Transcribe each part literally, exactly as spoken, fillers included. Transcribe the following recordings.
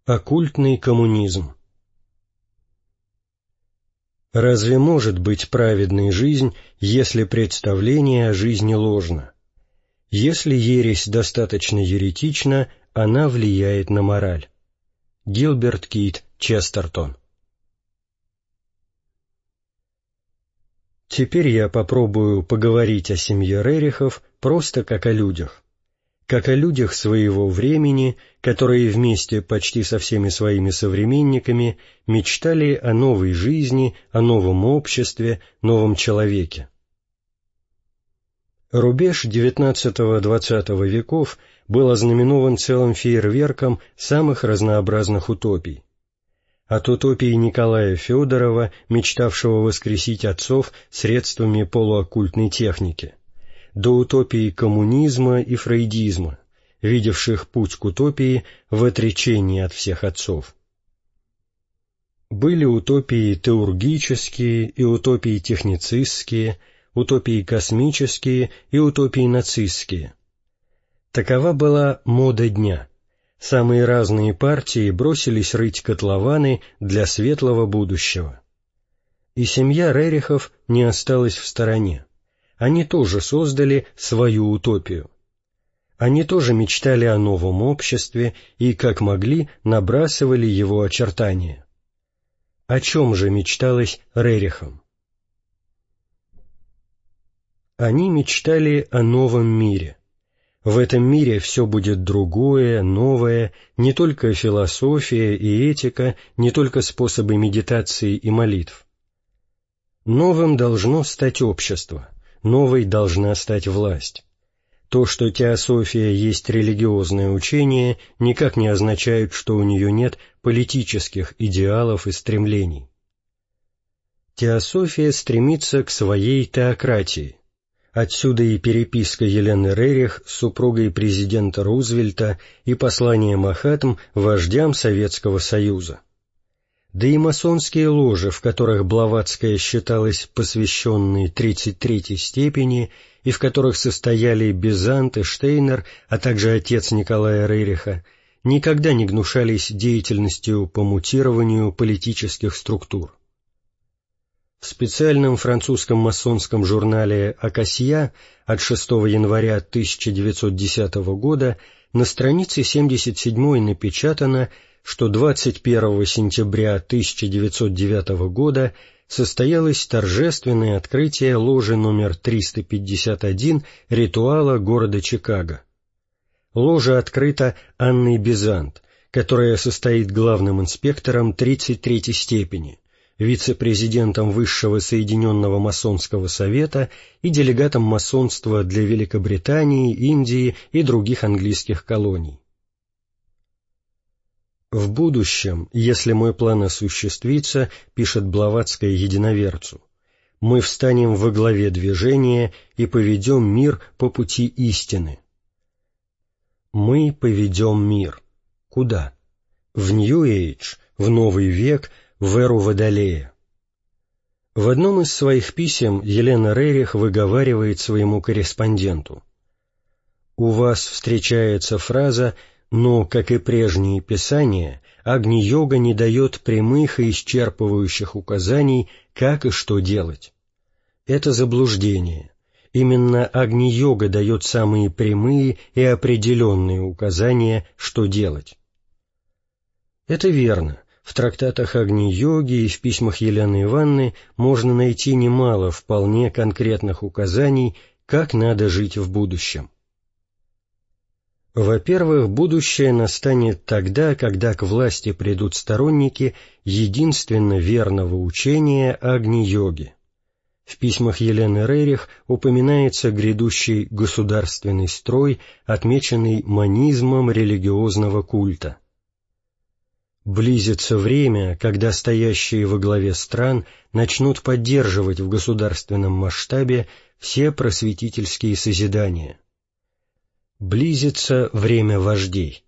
Оккультный коммунизм. Разве может быть праведной жизнь, если представление о жизни ложно? Если ересь достаточно еретична, она влияет на мораль. Гилберт Кит Честертон. Теперь я попробую поговорить о семье Рерихов просто как о людях. Как о людях своего времени, которые вместе почти со всеми своими современниками мечтали о новой жизни, о новом обществе, новом человеке. Рубеж девятнадцатого-двадцатого веков был ознаменован целым фейерверком самых разнообразных утопий. От утопии Николая Федорова, мечтавшего воскресить отцов средствами полуоккультной техники, до утопии коммунизма и фрейдизма, видевших путь к утопии в отречении от всех отцов. Были утопии теургические и утопии техницистские, утопии космические и утопии нацистские. Такова была мода дня. Самые разные партии бросились рыть котлованы для светлого будущего. И семья Рерихов не осталась в стороне. Они тоже создали свою утопию. Они тоже мечтали о новом обществе и, как могли, набрасывали его очертания. О чем же мечталось Рерихам? Они мечтали о новом мире. В этом мире все будет другое, новое, не только философия и этика, не только способы медитации и молитв. Новым должно стать общество. Новой должна стать власть. То, что теософия есть религиозное учение, никак не означает, что у нее нет политических идеалов и стремлений. Теософия стремится к своей теократии. Отсюда и переписка Елены Рерих с супругой президента Рузвельта и послание Махатм вождям Советского Союза. Да и масонские ложи, в которых Блаватская считалась посвященной тридцать третьей степени, и в которых состояли Безант и Штейнер, а также отец Николая Рериха, никогда не гнушались деятельностью по мутированию политических структур. В специальном французском масонском журнале «Акасия» от шестого января тысяча девятьсот десятого года на странице семьдесят седьмой напечатано, что двадцать первого сентября тысяча девятьсот девятого года состоялось торжественное открытие ложи номер триста пятьдесят один ритуала города Чикаго. Ложа открыта Анной Безант, которая состоит главным инспектором тридцать третьей степени, вице-президентом Высшего Соединенного Масонского Совета и делегатом масонства для Великобритании, Индии и других английских колоний. «В будущем, если мой план осуществится, — пишет Блаватская единоверцу, — мы встанем во главе движения и поведем мир по пути истины. Мы поведем мир. Куда? В Нью-Эйдж, в Новый век, в эру Водолея». В одном из своих писем Елена Рерих выговаривает своему корреспонденту: «У вас встречается фраза: но, как и прежние писания, Агни-йога не дает прямых и исчерпывающих указаний, как и что делать. Это заблуждение. Именно Агни-йога дает самые прямые и определенные указания, что делать». Это верно. В трактатах Агни-йоги и в письмах Елены Ивановны можно найти немало вполне конкретных указаний, как надо жить в будущем. Во-первых, будущее настанет тогда, когда к власти придут сторонники единственно верного учения Агни-йоги. В письмах Елены Рерих упоминается грядущий государственный строй, отмеченный манизмом религиозного культа. Близится время, когда стоящие во главе стран начнут поддерживать в государственном масштабе все просветительские созидания. Близится время вождей.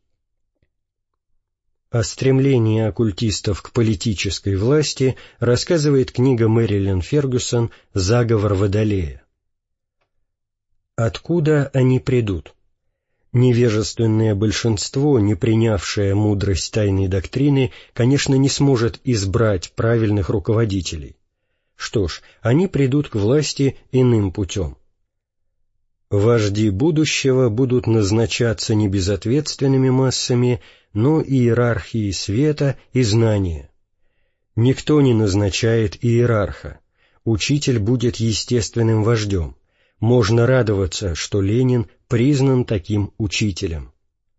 О стремлении оккультистов к политической власти рассказывает книга Мэрилин Фергюсон «Заговор Водолея». Откуда они придут? Невежественное большинство, не принявшее мудрость тайной доктрины, конечно, не сможет избрать правильных руководителей. Что ж, они придут к власти иным путем. Вожди будущего будут назначаться не безответственными массами, но иерархией света и знания. Никто не назначает иерарха. Учитель будет естественным вождем. Можно радоваться, что Ленин признан таким учителем.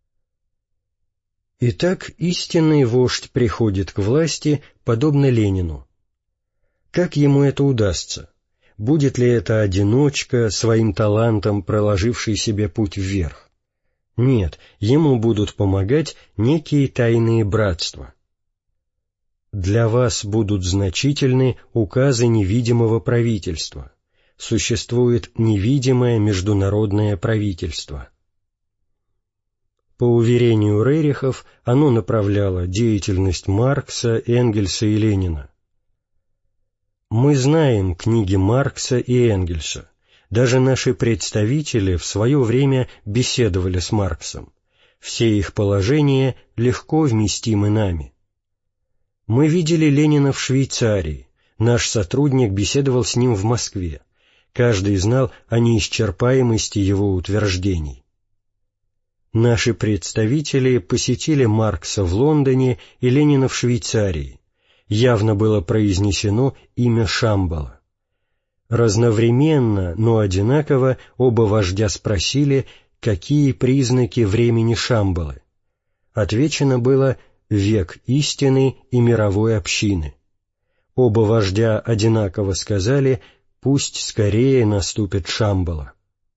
Итак, истинный вождь приходит к власти, подобно Ленину. Как ему это удастся? Будет ли это одиночка, своим талантом проложивший себе путь вверх? Нет, ему будут помогать некие тайные братства. Для вас будут значительны указы невидимого правительства. Существует невидимое международное правительство. По уверению Рерихов, оно направляло деятельность Маркса, Энгельса и Ленина. Мы знаем книги Маркса и Энгельса. Даже наши представители в свое время беседовали с Марксом. Все их положения легко вместимы нами. Мы видели Ленина в Швейцарии. Наш сотрудник беседовал с ним в Москве. Каждый знал о неисчерпаемости его утверждений. Наши представители посетили Маркса в Лондоне и Ленина в Швейцарии. Явно было произнесено имя Шамбала. Разновременно, но одинаково оба вождя спросили, какие признаки времени Шамбалы. Отвечено было «век истины и мировой общины». Оба вождя одинаково сказали «пусть скорее наступит Шамбала».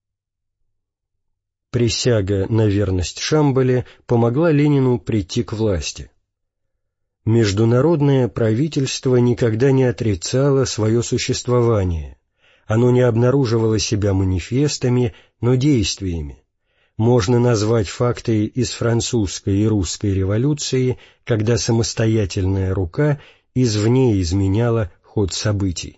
Присяга на верность Шамбале помогла Ленину прийти к власти. Международное правительство никогда не отрицало свое существование. Оно не обнаруживало себя манифестами, но действиями. Можно назвать факты из французской и русской революции, когда самостоятельная рука извне изменяла ход событий.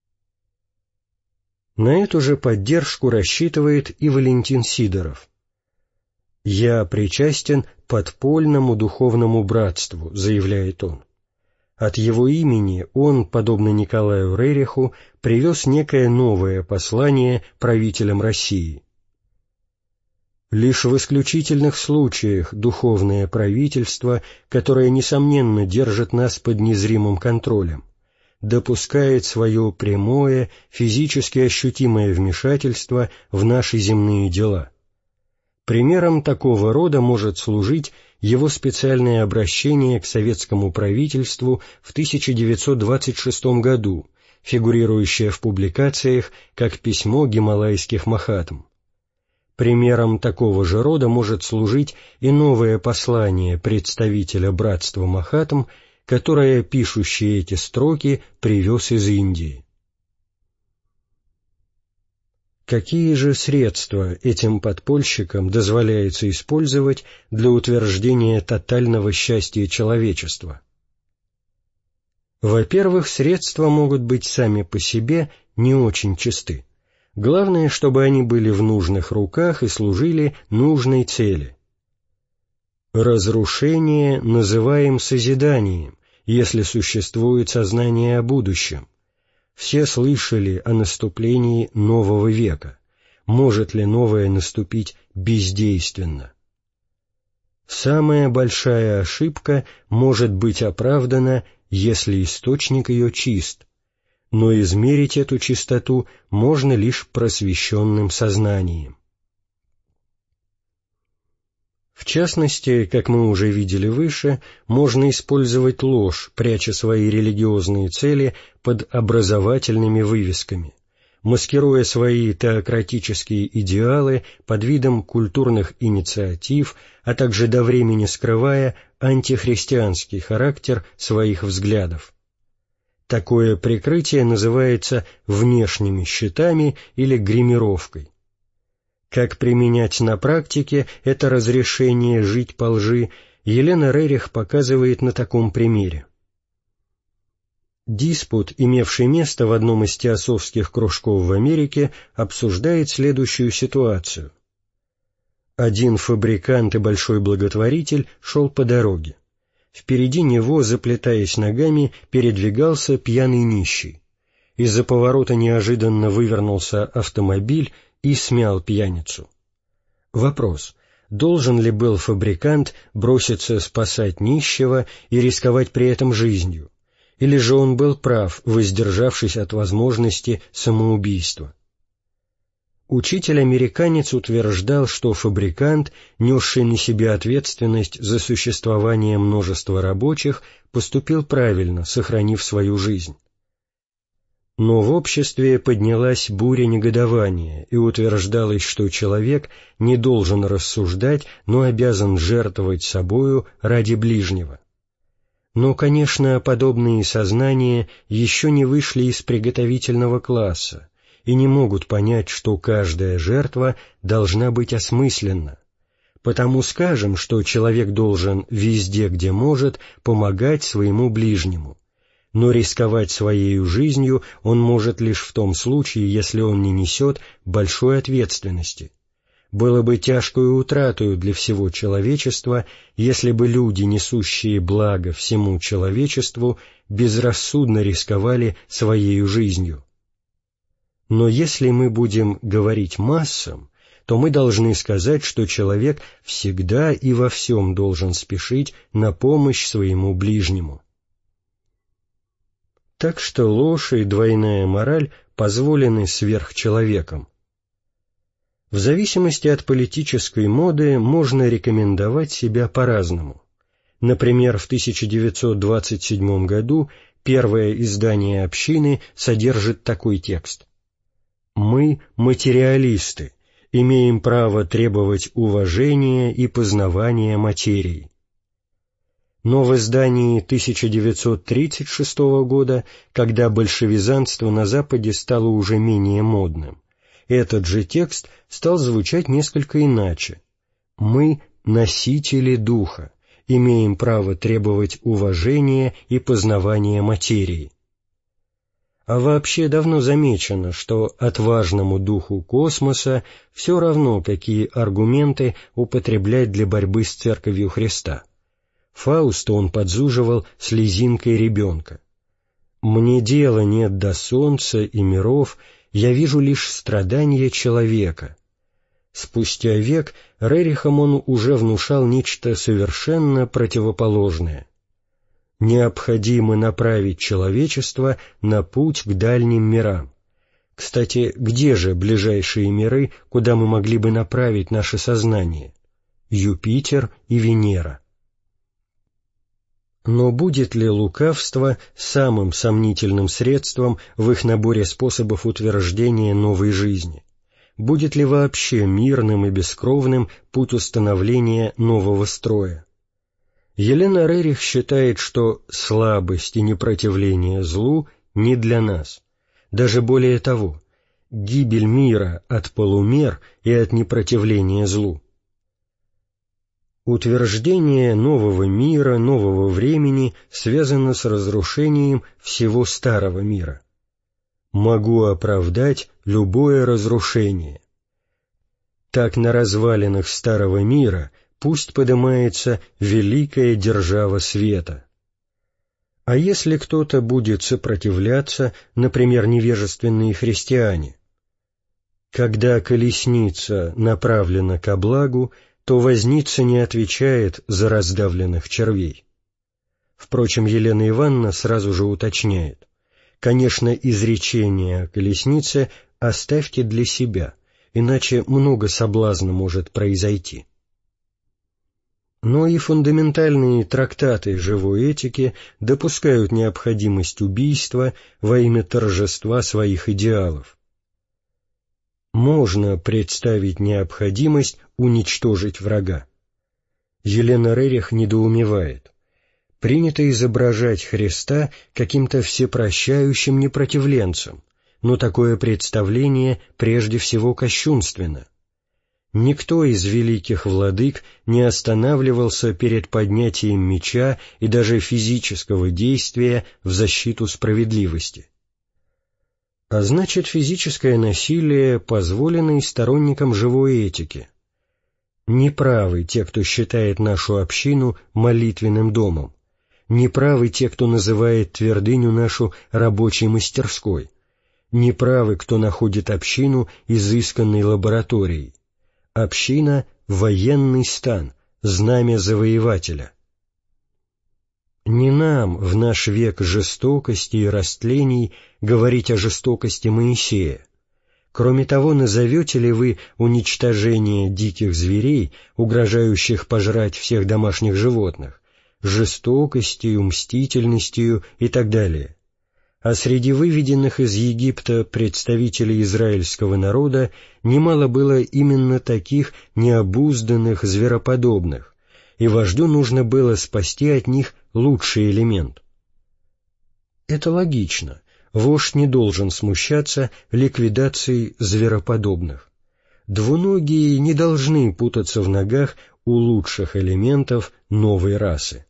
На эту же поддержку рассчитывает и Валентин Сидоров. «Я причастен подпольному духовному братству», — заявляет он. От его имени он, подобно Николаю Рериху, привез некое новое послание правителям России. Лишь в исключительных случаях духовное правительство, которое, несомненно, держит нас под незримым контролем, допускает свое прямое, физически ощутимое вмешательство в наши земные дела. Примером такого рода может служить его специальное обращение к советскому правительству в тысяча девятьсот двадцать шестом году, фигурирующее в публикациях как письмо гималайских махатм. Примером такого же рода может служить и новое послание представителя братства махатм, которое пишущий эти строки привез из Индии. Какие же средства этим подпольщикам дозволяется использовать для утверждения тотального счастья человечества? Во-первых, средства могут быть сами по себе не очень чисты. Главное, чтобы они были в нужных руках и служили нужной цели. Разрушение называем созиданием, если существует сознание о будущем. Все слышали о наступлении нового века. Может ли новое наступить бездейственно? Самая большая ошибка может быть оправдана, если источник ее чист, но измерить эту чистоту можно лишь просвещенным сознанием. В частности, как мы уже видели выше, можно использовать ложь, пряча свои религиозные цели под образовательными вывесками, маскируя свои теократические идеалы под видом культурных инициатив, а также до времени скрывая антихристианский характер своих взглядов. Такое прикрытие называется внешними щитами или гримировкой. Как применять на практике это разрешение жить по лжи, Елена Рерих показывает на таком примере. Диспут, имевший место в одном из теософских кружков в Америке, обсуждает следующую ситуацию. Один фабрикант и большой благотворитель шел по дороге. Впереди него, заплетаясь ногами, передвигался пьяный нищий. Из-за поворота неожиданно вывернулся автомобиль и смял пьяницу. Вопрос: должен ли был фабрикант броситься спасать нищего и рисковать при этом жизнью, или же он был прав, воздержавшись от возможности самоубийства? Учитель-американец утверждал, что фабрикант, несший на себе ответственность за существование множества рабочих, поступил правильно, сохранив свою жизнь. Но в обществе поднялась буря негодования, и утверждалось, что человек не должен рассуждать, но обязан жертвовать собою ради ближнего. Но, конечно, подобные сознания еще не вышли из приготовительного класса и не могут понять, что каждая жертва должна быть осмысленна. Потому скажем, что человек должен везде, где может, помогать своему ближнему, но рисковать своей жизнью он может лишь в том случае, если он не несет большой ответственности. Было бы тяжкою утратою для всего человечества, если бы люди, несущие благо всему человечеству, безрассудно рисковали своей жизнью. Но если мы будем говорить массам, то мы должны сказать, что человек всегда и во всем должен спешить на помощь своему ближнему. Так что ложь и двойная мораль позволены сверхчеловеком. В зависимости от политической моды можно рекомендовать себя по-разному. Например, в тысяча девятьсот двадцать седьмом году первое издание общины содержит такой текст: «Мы, материалисты, имеем право требовать уважения и познавания материи». Но в издании тысяча девятьсот тридцать шестого года, когда большевизанство на Западе стало уже менее модным, этот же текст стал звучать несколько иначе. «Мы, носители духа, имеем право требовать уважения и познавания материи». А вообще давно замечено, что отважному духу космоса все равно, какие аргументы употреблять для борьбы с Церковью Христа. Фауста он подзуживал слезинкой ребенка. «Мне дела нет до солнца и миров, я вижу лишь страдания человека». Спустя век Рерихам он уже внушал нечто совершенно противоположное. Необходимо направить человечество на путь к дальним мирам. Кстати, где же ближайшие миры, куда мы могли бы направить наше сознание? Юпитер и Венера. Но будет ли лукавство самым сомнительным средством в их наборе способов утверждения новой жизни? Будет ли вообще мирным и бескровным путь установления нового строя? Елена Рерих считает, что слабость и непротивление злу не для нас. Даже более того, гибель мира от полумер и от непротивления злу. Утверждение нового мира, нового времени связано с разрушением всего старого мира. Могу оправдать любое разрушение. Так на развалинах старого мира пусть подымается великая держава света. А если кто-то будет сопротивляться, например, невежественные христиане? Когда колесница направлена ко благу, то возница не отвечает за раздавленных червей. Впрочем, Елена Ивановна сразу же уточняет: конечно, изречение о колеснице оставьте для себя, иначе много соблазна может произойти. Но и фундаментальные трактаты живой этики допускают необходимость убийства во имя торжества своих идеалов. Можно представить необходимость уничтожить врага. Елена Рерих недоумевает. Принято изображать Христа каким-то всепрощающим непротивленцем, но такое представление прежде всего кощунственно. Никто из великих владык не останавливался перед поднятием меча и даже физического действия в защиту справедливости. А значит, физическое насилие позволено и сторонникам живой этики. Неправы те, кто считает нашу общину молитвенным домом. Неправы те, кто называет твердыню нашу рабочей мастерской. Неправы, кто находит общину изысканной лабораторией. Община — военный стан, знамя завоевателя. Не нам в наш век жестокости и растлений говорить о жестокости Моисея. Кроме того, назовете ли вы уничтожение диких зверей, угрожающих пожрать всех домашних животных, жестокостью, мстительностью и так далее? А среди выведенных из Египта представителей израильского народа немало было именно таких необузданных, звероподобных, и вождю нужно было спасти от них лучший элемент. Это логично. Вождь не должен смущаться ликвидацией звероподобных. Двуногие не должны путаться в ногах у лучших элементов новой расы.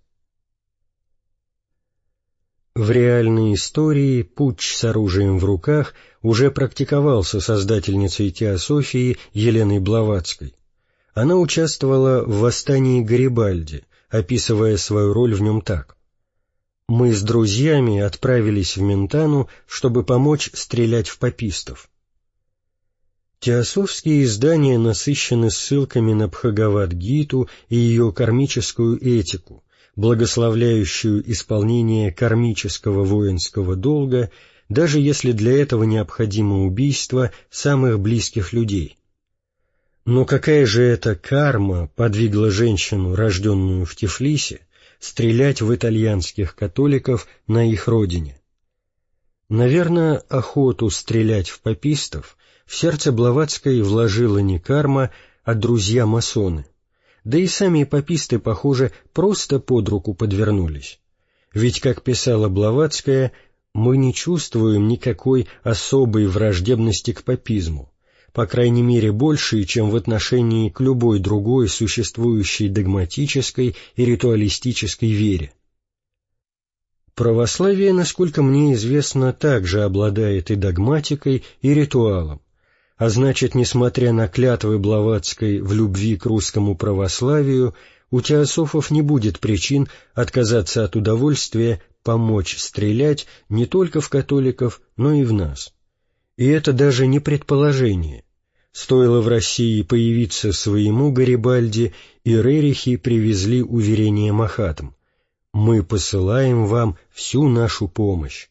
В реальной истории путч с оружием в руках уже практиковался создательницей теософии Еленой Блаватской. Она участвовала в восстании Гарибальди, описывая свою роль в нем так: «Мы с друзьями отправились в Ментану, чтобы помочь стрелять в папистов». Теософские издания насыщены ссылками на Бхагавад-гиту и ее кармическую этику, благословляющую исполнение кармического воинского долга, даже если для этого необходимо убийство самых близких людей. Но какая же эта карма подвигла женщину, рожденную в Тифлисе, стрелять в итальянских католиков на их родине? Наверное, охоту стрелять в папистов в сердце Блаватской вложила не карма, а друзья-масоны. Да и сами паписты, похоже, просто под руку подвернулись. Ведь, как писала Блаватская, мы не чувствуем никакой особой враждебности к папизму, по крайней мере большей, чем в отношении к любой другой существующей догматической и ритуалистической вере. Православие, насколько мне известно, также обладает и догматикой, и ритуалом. А значит, несмотря на клятвы Блаватской в любви к русскому православию, у теософов не будет причин отказаться от удовольствия помочь стрелять не только в католиков, но и в нас. И это даже не предположение. Стоило в России появиться своему Гарибальди, и рерихи привезли уверение Махатм: «Мы посылаем вам всю нашу помощь».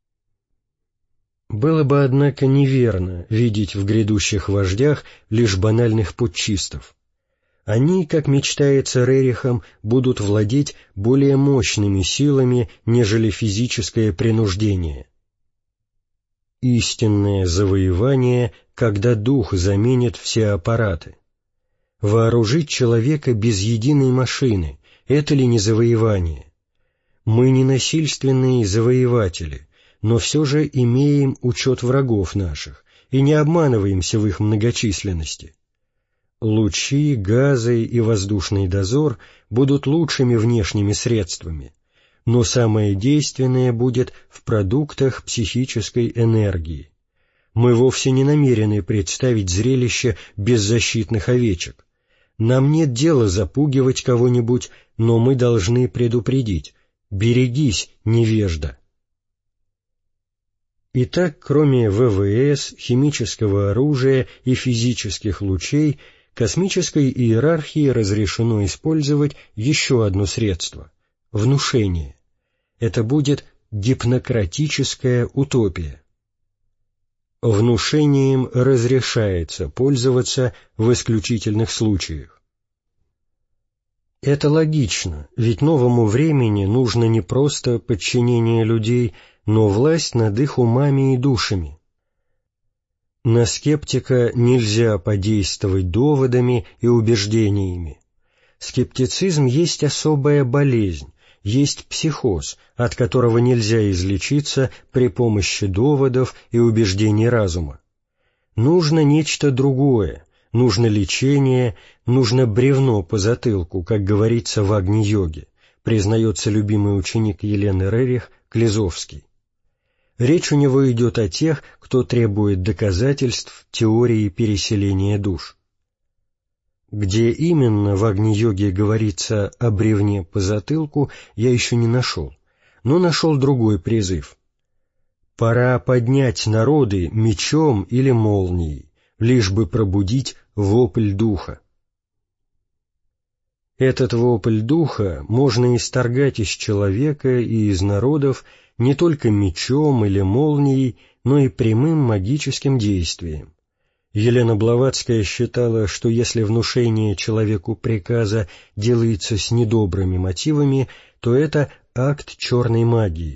Было бы, однако, неверно видеть в грядущих вождях лишь банальных путчистов. Они, как мечтается Рерихам, будут владеть более мощными силами, нежели физическое принуждение. Истинное завоевание, когда дух заменит все аппараты. Вооружить человека без единой машины — это ли не завоевание? Мы не насильственные завоеватели, но все же имеем учет врагов наших и не обманываемся в их многочисленности. Лучи, газы и воздушный дозор будут лучшими внешними средствами, но самое действенное будет в продуктах психической энергии. Мы вовсе не намерены представить зрелище беззащитных овечек. Нам нет дела запугивать кого-нибудь, но мы должны предупредить: «Берегись, невежда». Итак, кроме ВВС, химического оружия и физических лучей, космической иерархии разрешено использовать еще одно средство — внушение. Это будет гипнократическая утопия. Внушением разрешается пользоваться в исключительных случаях. Это логично, ведь новому времени нужно не просто подчинение людей, но власть над их умами и душами. На скептика нельзя подействовать доводами и убеждениями. Скептицизм есть особая болезнь, есть психоз, от которого нельзя излечиться при помощи доводов и убеждений разума. Нужно нечто другое, нужно лечение, нужно бревно по затылку, как говорится в Агни-йоге, признается любимый ученик Елены Рерих Клизовский. Речь у него идет о тех, кто требует доказательств теории переселения душ. Где именно в Агни-йоге говорится о бревне по затылку, я еще не нашел, но нашел другой призыв. «Пора поднять народы мечом или молнией, лишь бы пробудить вопль духа». Этот вопль духа можно исторгать из человека и из народов не только мечом или молнией, но и прямым магическим действием. Елена Блаватская считала, что если внушение человеку приказа делается с недобрыми мотивами, то это акт черной магии.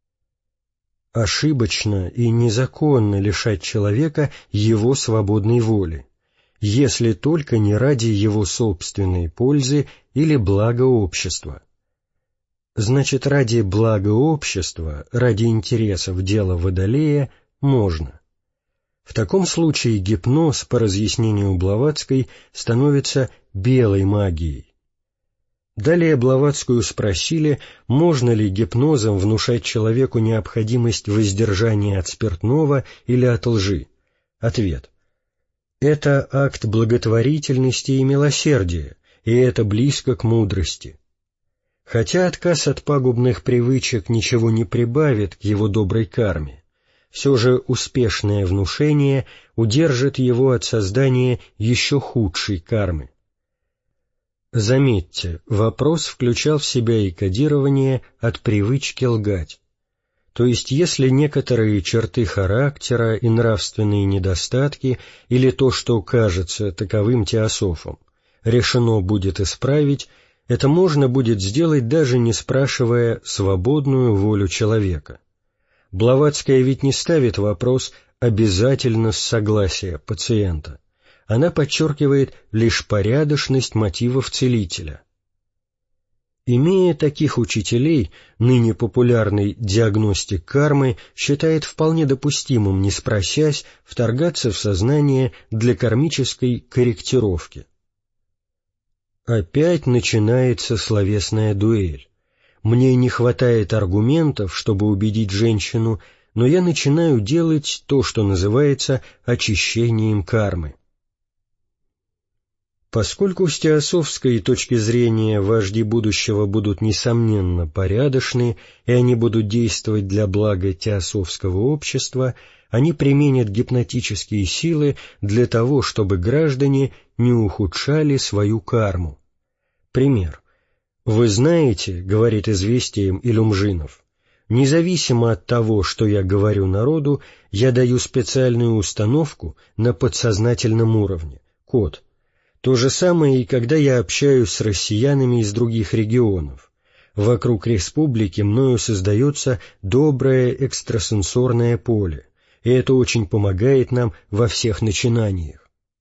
Ошибочно и незаконно лишать человека его свободной воли, если только не ради его собственной пользы или блага общества. Значит, ради блага общества, ради интересов дела Водолея можно. В таком случае гипноз, по разъяснению Блаватской, становится белой магией. Далее Блаватскую спросили, можно ли гипнозом внушать человеку необходимость воздержания от спиртного или от лжи. Ответ. Это акт благотворительности и милосердия, и это близко к мудрости. Хотя отказ от пагубных привычек ничего не прибавит к его доброй карме, все же успешное внушение удержит его от создания еще худшей кармы. Заметьте, вопрос включал в себя и кодирование от привычки лгать. То есть, если некоторые черты характера и нравственные недостатки, или то, что кажется таковым теософом, решено будет исправить, это можно будет сделать, даже не спрашивая свободную волю человека. Блаватская ведь не ставит вопрос обязательно с согласия пациента. Она подчеркивает лишь порядочность мотивов целителя. Имея таких учителей, ныне популярный диагностик кармы считает вполне допустимым, не спросясь, вторгаться в сознание для кармической корректировки. Опять начинается словесная дуэль. Мне не хватает аргументов, чтобы убедить женщину, но я начинаю делать то, что называется очищением кармы. Поскольку с теософской точки зрения вожди будущего будут несомненно порядочны, и они будут действовать для блага теософского общества, они применят гипнотические силы для того, чтобы граждане не ухудшали свою карму. Пример. «Вы знаете, — говорит известием Илюмжинов, — независимо от того, что я говорю народу, я даю специальную установку на подсознательном уровне, код. То же самое и когда я общаюсь с россиянами из других регионов. Вокруг республики мною создается доброе экстрасенсорное поле, и это очень помогает нам во всех начинаниях.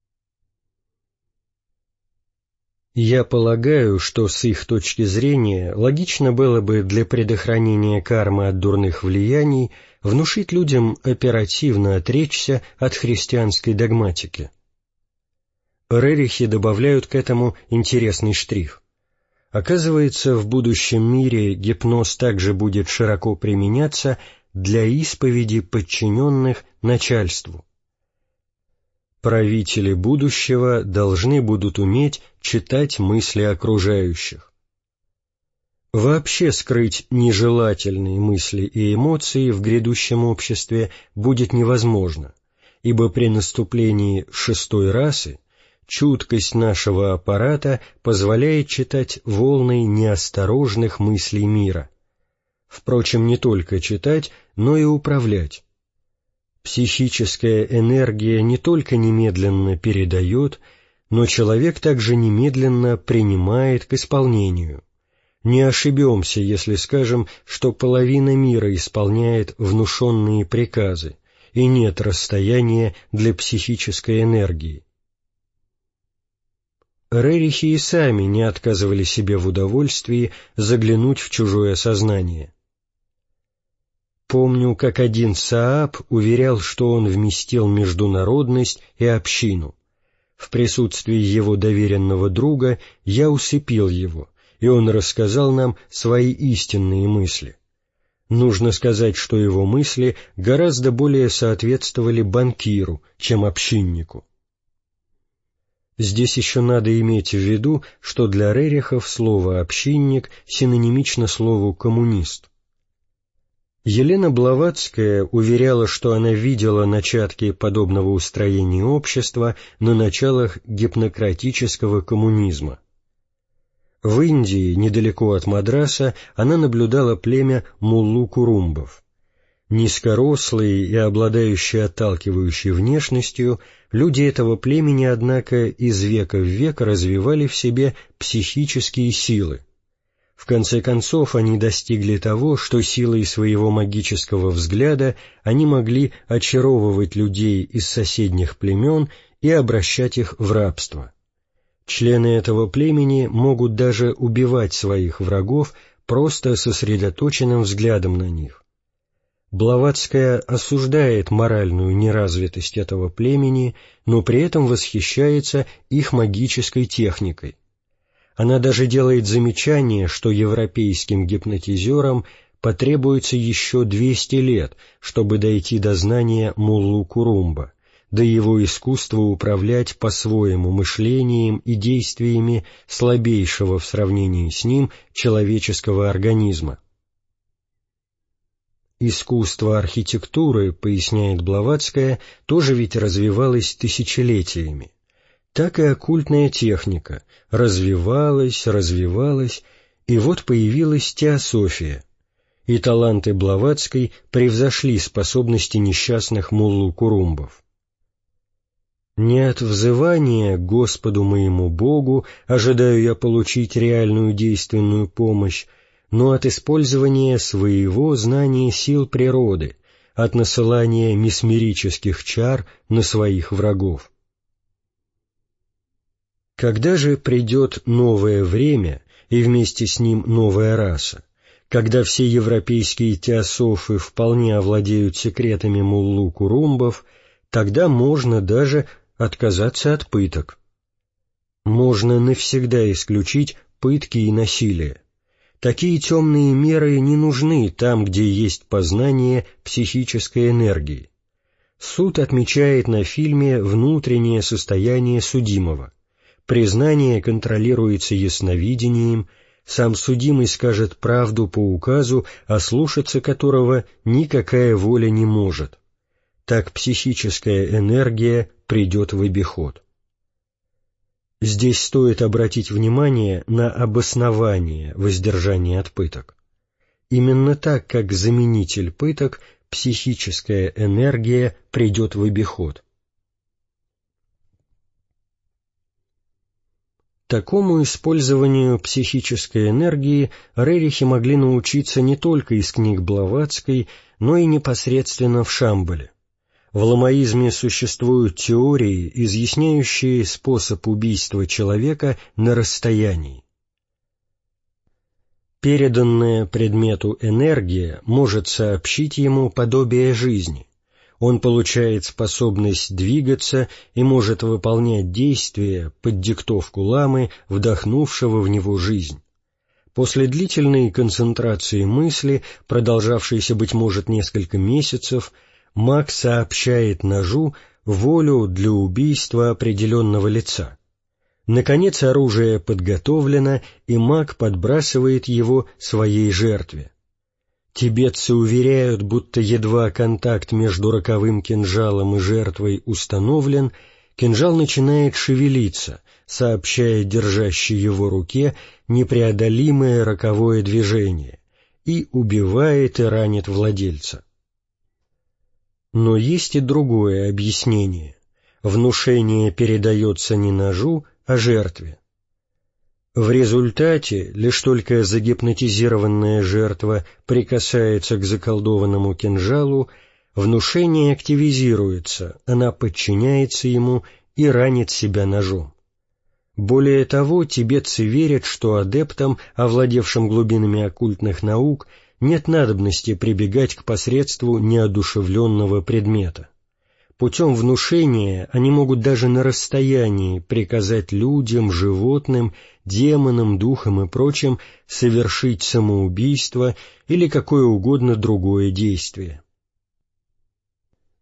Я полагаю, что с их точки зрения логично было бы для предохранения кармы от дурных влияний внушить людям оперативно отречься от христианской догматики. Рерихи добавляют к этому интересный штрих. Оказывается, в будущем мире гипноз также будет широко применяться для исповеди подчиненных начальству. Правители будущего должны будут уметь читать мысли окружающих. Вообще скрыть нежелательные мысли и эмоции в грядущем обществе будет невозможно, ибо при наступлении шестой расы чуткость нашего аппарата позволяет читать волны неосторожных мыслей мира. Впрочем, не только читать, но и управлять. Психическая энергия не только немедленно передает, но человек также немедленно принимает к исполнению. Не ошибемся, если скажем, что половина мира исполняет внушенные приказы, и нет расстояния для психической энергии. Рерихи и сами не отказывали себе в удовольствии заглянуть в чужое сознание. Помню, как один Сааб уверял, что он вместил международность и общину. В присутствии его доверенного друга я усыпил его, и он рассказал нам свои истинные мысли. Нужно сказать, что его мысли гораздо более соответствовали банкиру, чем общиннику. Здесь еще надо иметь в виду, что для Рерихов слово «общинник» синонимично слову «коммунист». Елена Блаватская уверяла, что она видела начатки подобного устроения общества на началах гипнократического коммунизма. В Индии, недалеко от Мадраса, она наблюдала племя муллу-курумбов. Низкорослые и обладающие отталкивающей внешностью, люди этого племени, однако, из века в век развивали в себе психические силы. В конце концов, они достигли того, что силой своего магического взгляда они могли очаровывать людей из соседних племен и обращать их в рабство. Члены этого племени могут даже убивать своих врагов просто сосредоточенным взглядом на них. Блаватская осуждает моральную неразвитость этого племени, но при этом восхищается их магической техникой. Она даже делает замечание, что европейским гипнотизерам потребуется еще двести лет, чтобы дойти до знания муллу-курумба, до его искусства управлять по-своему мышлением и действиями слабейшего в сравнении с ним человеческого организма. Искусство архитектуры, поясняет Блаватская, тоже ведь развивалось тысячелетиями. Так и оккультная техника развивалась, развивалась, и вот появилась теософия, и таланты Блаватской превзошли способности несчастных муллу-курумбов. «Не от взывания к Господу моему Богу ожидаю я получить реальную действенную помощь, но от использования своего знания сил природы, от насылания месмерических чар на своих врагов». Когда же придет новое время, и вместе с ним новая раса, когда все европейские теософы вполне овладеют секретами муллу-курумбов, тогда можно даже отказаться от пыток. Можно навсегда исключить пытки и насилие. Такие темные меры не нужны там, где есть познание психической энергии. Суд отмечает на фильме внутреннее состояние судимого. Признание контролируется ясновидением, сам судимый скажет правду по указу, а слушаться которого никакая воля не может. Так психическая энергия придет в обиход. Здесь стоит обратить внимание на обоснование воздержания от пыток. Именно так, как заменитель пыток, психическая энергия придет в обиход. Такому использованию психической энергии Рерихи могли научиться не только из книг Блаватской, но и непосредственно в Шамбале. В ламаизме существуют теории, изъясняющие способ убийства человека на расстоянии. Переданная предмету энергия может сообщить ему подобие жизни. Он получает способность двигаться и может выполнять действия под диктовку ламы, вдохнувшего в него жизнь. После длительной концентрации мысли, продолжавшейся, быть может, несколько месяцев, маг сообщает ножу волю для убийства определенного лица. Наконец оружие подготовлено, и маг подбрасывает его своей жертве. Тибетцы уверяют, будто едва контакт между роковым кинжалом и жертвой установлен, кинжал начинает шевелиться, сообщая держащей его руке непреодолимое роковое движение, и убивает и ранит владельца. Но есть и другое объяснение. Внушение передается не ножу, а жертве. В результате лишь только загипнотизированная жертва прикасается к заколдованному кинжалу, внушение активизируется, она подчиняется ему и ранит себя ножом. Более того, тибетцы верят, что адептам, овладевшим глубинами оккультных наук, нет надобности прибегать к посредству неодушевленного предмета. Путем внушения они могут даже на расстоянии приказать людям, животным, демонам, духам и прочим совершить самоубийство или какое угодно другое действие.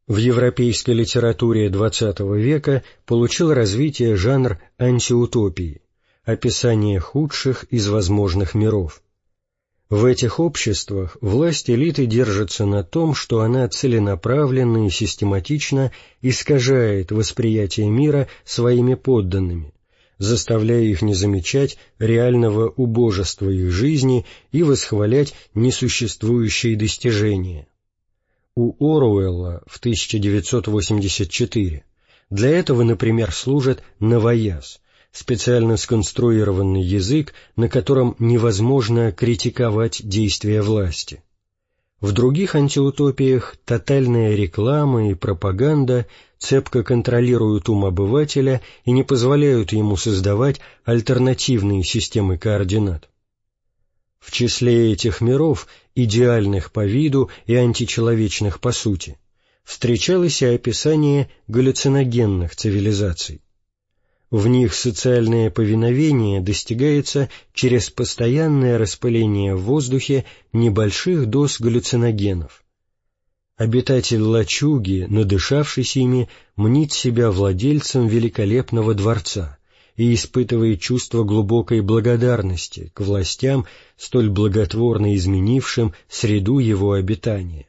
В европейской литературе двадцатого века получил развитие жанр антиутопии, описание худших из возможных миров. В этих обществах власть элиты держится на том, что она целенаправленно и систематично искажает восприятие мира своими подданными, заставляя их не замечать реального убожества их жизни и восхвалять несуществующие достижения. У Оруэлла в тысяча девятьсот восемьдесят четыре для этого, например, служит новояз, специально сконструированный язык, на котором невозможно критиковать действия власти. В других антиутопиях тотальная реклама и пропаганда цепко контролируют ум обывателя и не позволяют ему создавать альтернативные системы координат. В числе этих миров, идеальных по виду и античеловечных по сути, встречалось и описание галлюциногенных цивилизаций. В них социальное повиновение достигается через постоянное распыление в воздухе небольших доз галлюциногенов. Обитатель лачуги, надышавшись ими, мнит себя владельцем великолепного дворца и испытывает чувство глубокой благодарности к властям, столь благотворно изменившим среду его обитания.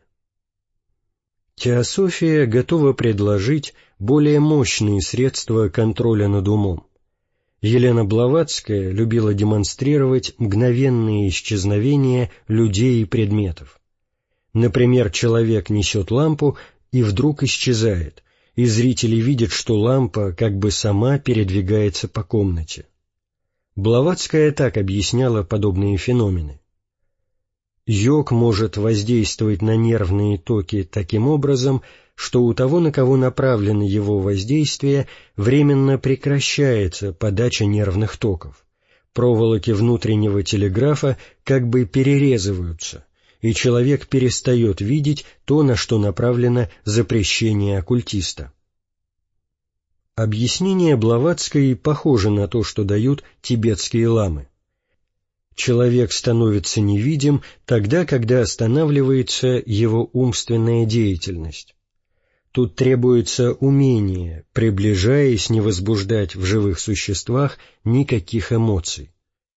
Теософия готова предложить более мощные средства контроля над умом. Елена Блаватская любила демонстрировать мгновенные исчезновения людей и предметов. Например, человек несет лампу и вдруг исчезает, и зрители видят, что лампа как бы сама передвигается по комнате. Блаватская так объясняла подобные феномены. Йог может воздействовать на нервные токи таким образом, что у того, на кого направлено его воздействие, временно прекращается подача нервных токов. Проволоки внутреннего телеграфа как бы перерезываются, и человек перестает видеть то, на что направлено запрещение оккультиста. Объяснение Блаватской похоже на то, что дают тибетские ламы. Человек становится невидим тогда, когда останавливается его умственная деятельность. Тут требуется умение, приближаясь, не возбуждать в живых существах никаких эмоций.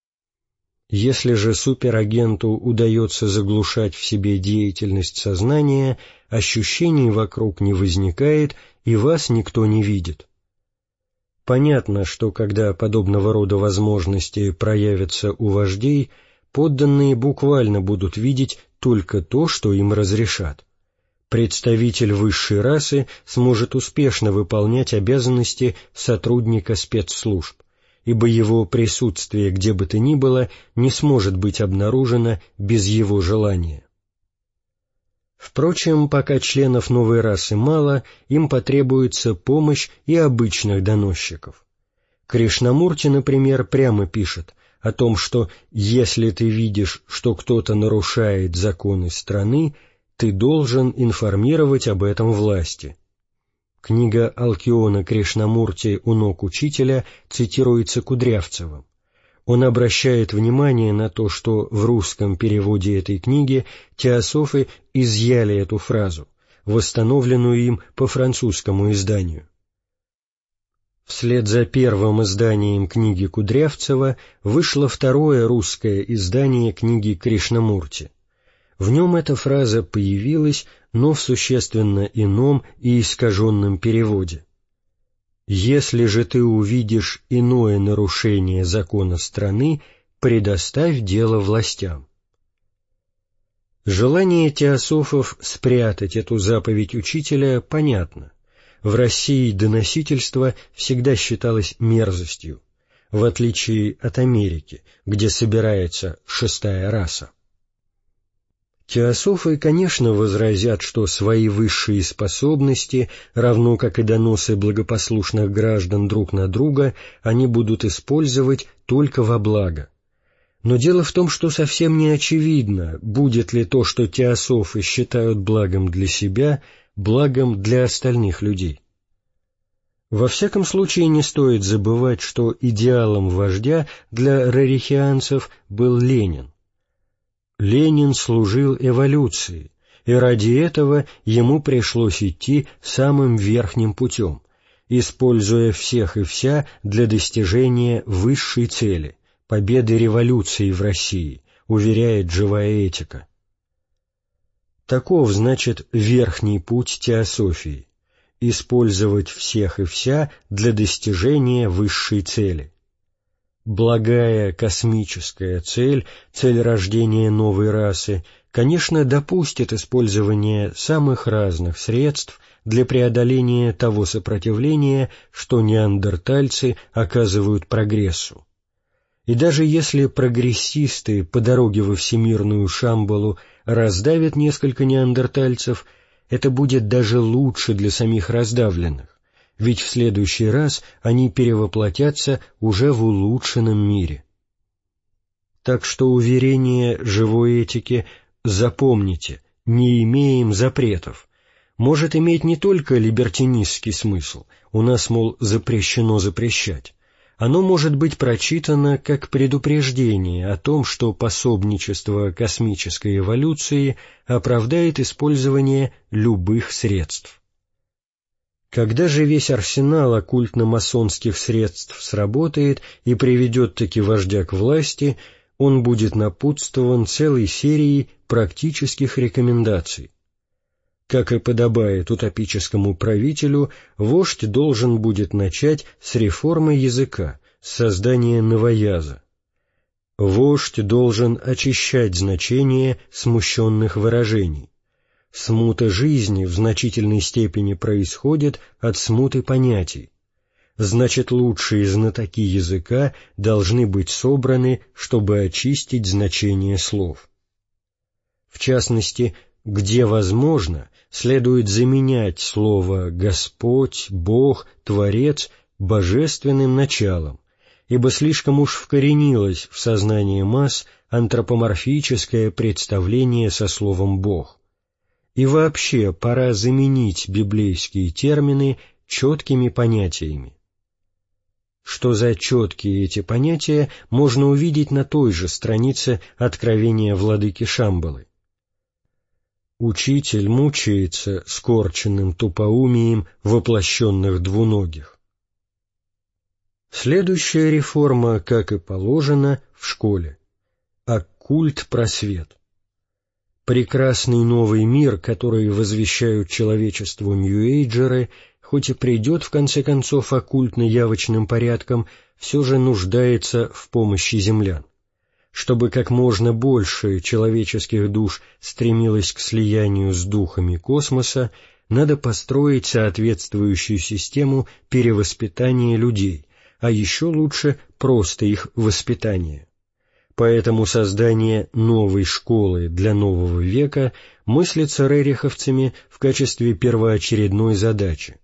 Если же суперагенту удается заглушать в себе деятельность сознания, ощущений вокруг не возникает, и вас никто не видит. Понятно, что когда подобного рода возможности проявятся у вождей, подданные буквально будут видеть только то, что им разрешат. Представитель высшей расы сможет успешно выполнять обязанности сотрудника спецслужб, ибо его присутствие где бы то ни было не сможет быть обнаружено без его желания. Впрочем, пока членов новой расы мало, им потребуется помощь и обычных доносчиков. Кришнамурти, например, прямо пишет о том, что если ты видишь, что кто-то нарушает законы страны, ты должен информировать об этом власти. Книга Алкиона Кришнамурти «У ног учителя» цитируется Кудрявцевым. Он обращает внимание на то, что в русском переводе этой книги теософы изъяли эту фразу, восстановленную им по французскому изданию. Вслед за первым изданием книги Кудрявцева вышло второе русское издание книги Кришнамурти. В нем эта фраза появилась, но в существенно ином и искаженном переводе. «Если же ты увидишь иное нарушение закона страны, предоставь дело властям». Желание теософов спрятать эту заповедь учителя понятно. В России доносительство всегда считалось мерзостью, в отличие от Америки, где собирается шестая раса. Теософы, конечно, возразят, что свои высшие способности, равно как и доносы благопослушных граждан друг на друга, они будут использовать только во благо. Но дело в том, что совсем не очевидно, будет ли то, что теософы считают благом для себя, благом для остальных людей. Во всяком случае, не стоит забывать, что идеалом вождя для рерихианцев был Ленин. Ленин служил эволюции, и ради этого ему пришлось идти самым верхним путем, используя всех и вся для достижения высшей цели — победы революции в России, уверяет живая этика. Таков, значит, верхний путь теософии — использовать всех и вся для достижения высшей цели. Благая космическая цель, цель рождения новой расы, конечно, допустит использование самых разных средств для преодоления того сопротивления, что неандертальцы оказывают прогрессу. И даже если прогрессисты по дороге во всемирную Шамбалу раздавят несколько неандертальцев, это будет даже лучше для самих раздавленных, ведь в следующий раз они перевоплотятся уже в улучшенном мире. Так что уверение живой этики «запомните, не имеем запретов» может иметь не только либертинистский смысл, у нас, мол, запрещено запрещать. Оно может быть прочитано как предупреждение о том, что пособничество космической эволюции оправдает использование любых средств. Когда же весь арсенал оккультно-масонских средств сработает и приведет таки вождя к власти, он будет напутствован целой серией практических рекомендаций. Как и подобает утопическому правителю, вождь должен будет начать с реформы языка, с создания новояза. Вождь должен очищать значение смущенных выражений. Смута жизни в значительной степени происходит от смуты понятий. Значит, лучшие знатоки языка должны быть собраны, чтобы очистить значение слов. В частности, где возможно, следует заменять слово «Господь», «Бог», «Творец» божественным началом, ибо слишком уж вкоренилось в сознании масс антропоморфическое представление со словом «Бог». И вообще пора заменить библейские термины четкими понятиями. Что за четкие эти понятия, можно увидеть на той же странице Откровения владыки Шамбалы. Учитель мучается скорченным тупоумием воплощенных двуногих. Следующая реформа, как и положено, в школе. Оккульт-просвет. Прекрасный новый мир, который возвещают человечеству нью-эйджеры, хоть и придет в конце концов оккультно-явочным порядком, все же нуждается в помощи землян. Чтобы как можно больше человеческих душ стремилось к слиянию с духами космоса, надо построить соответствующую систему перевоспитания людей, а еще лучше просто их воспитания. Поэтому создание новой школы для нового века мыслится рериховцами в качестве первоочередной задачи.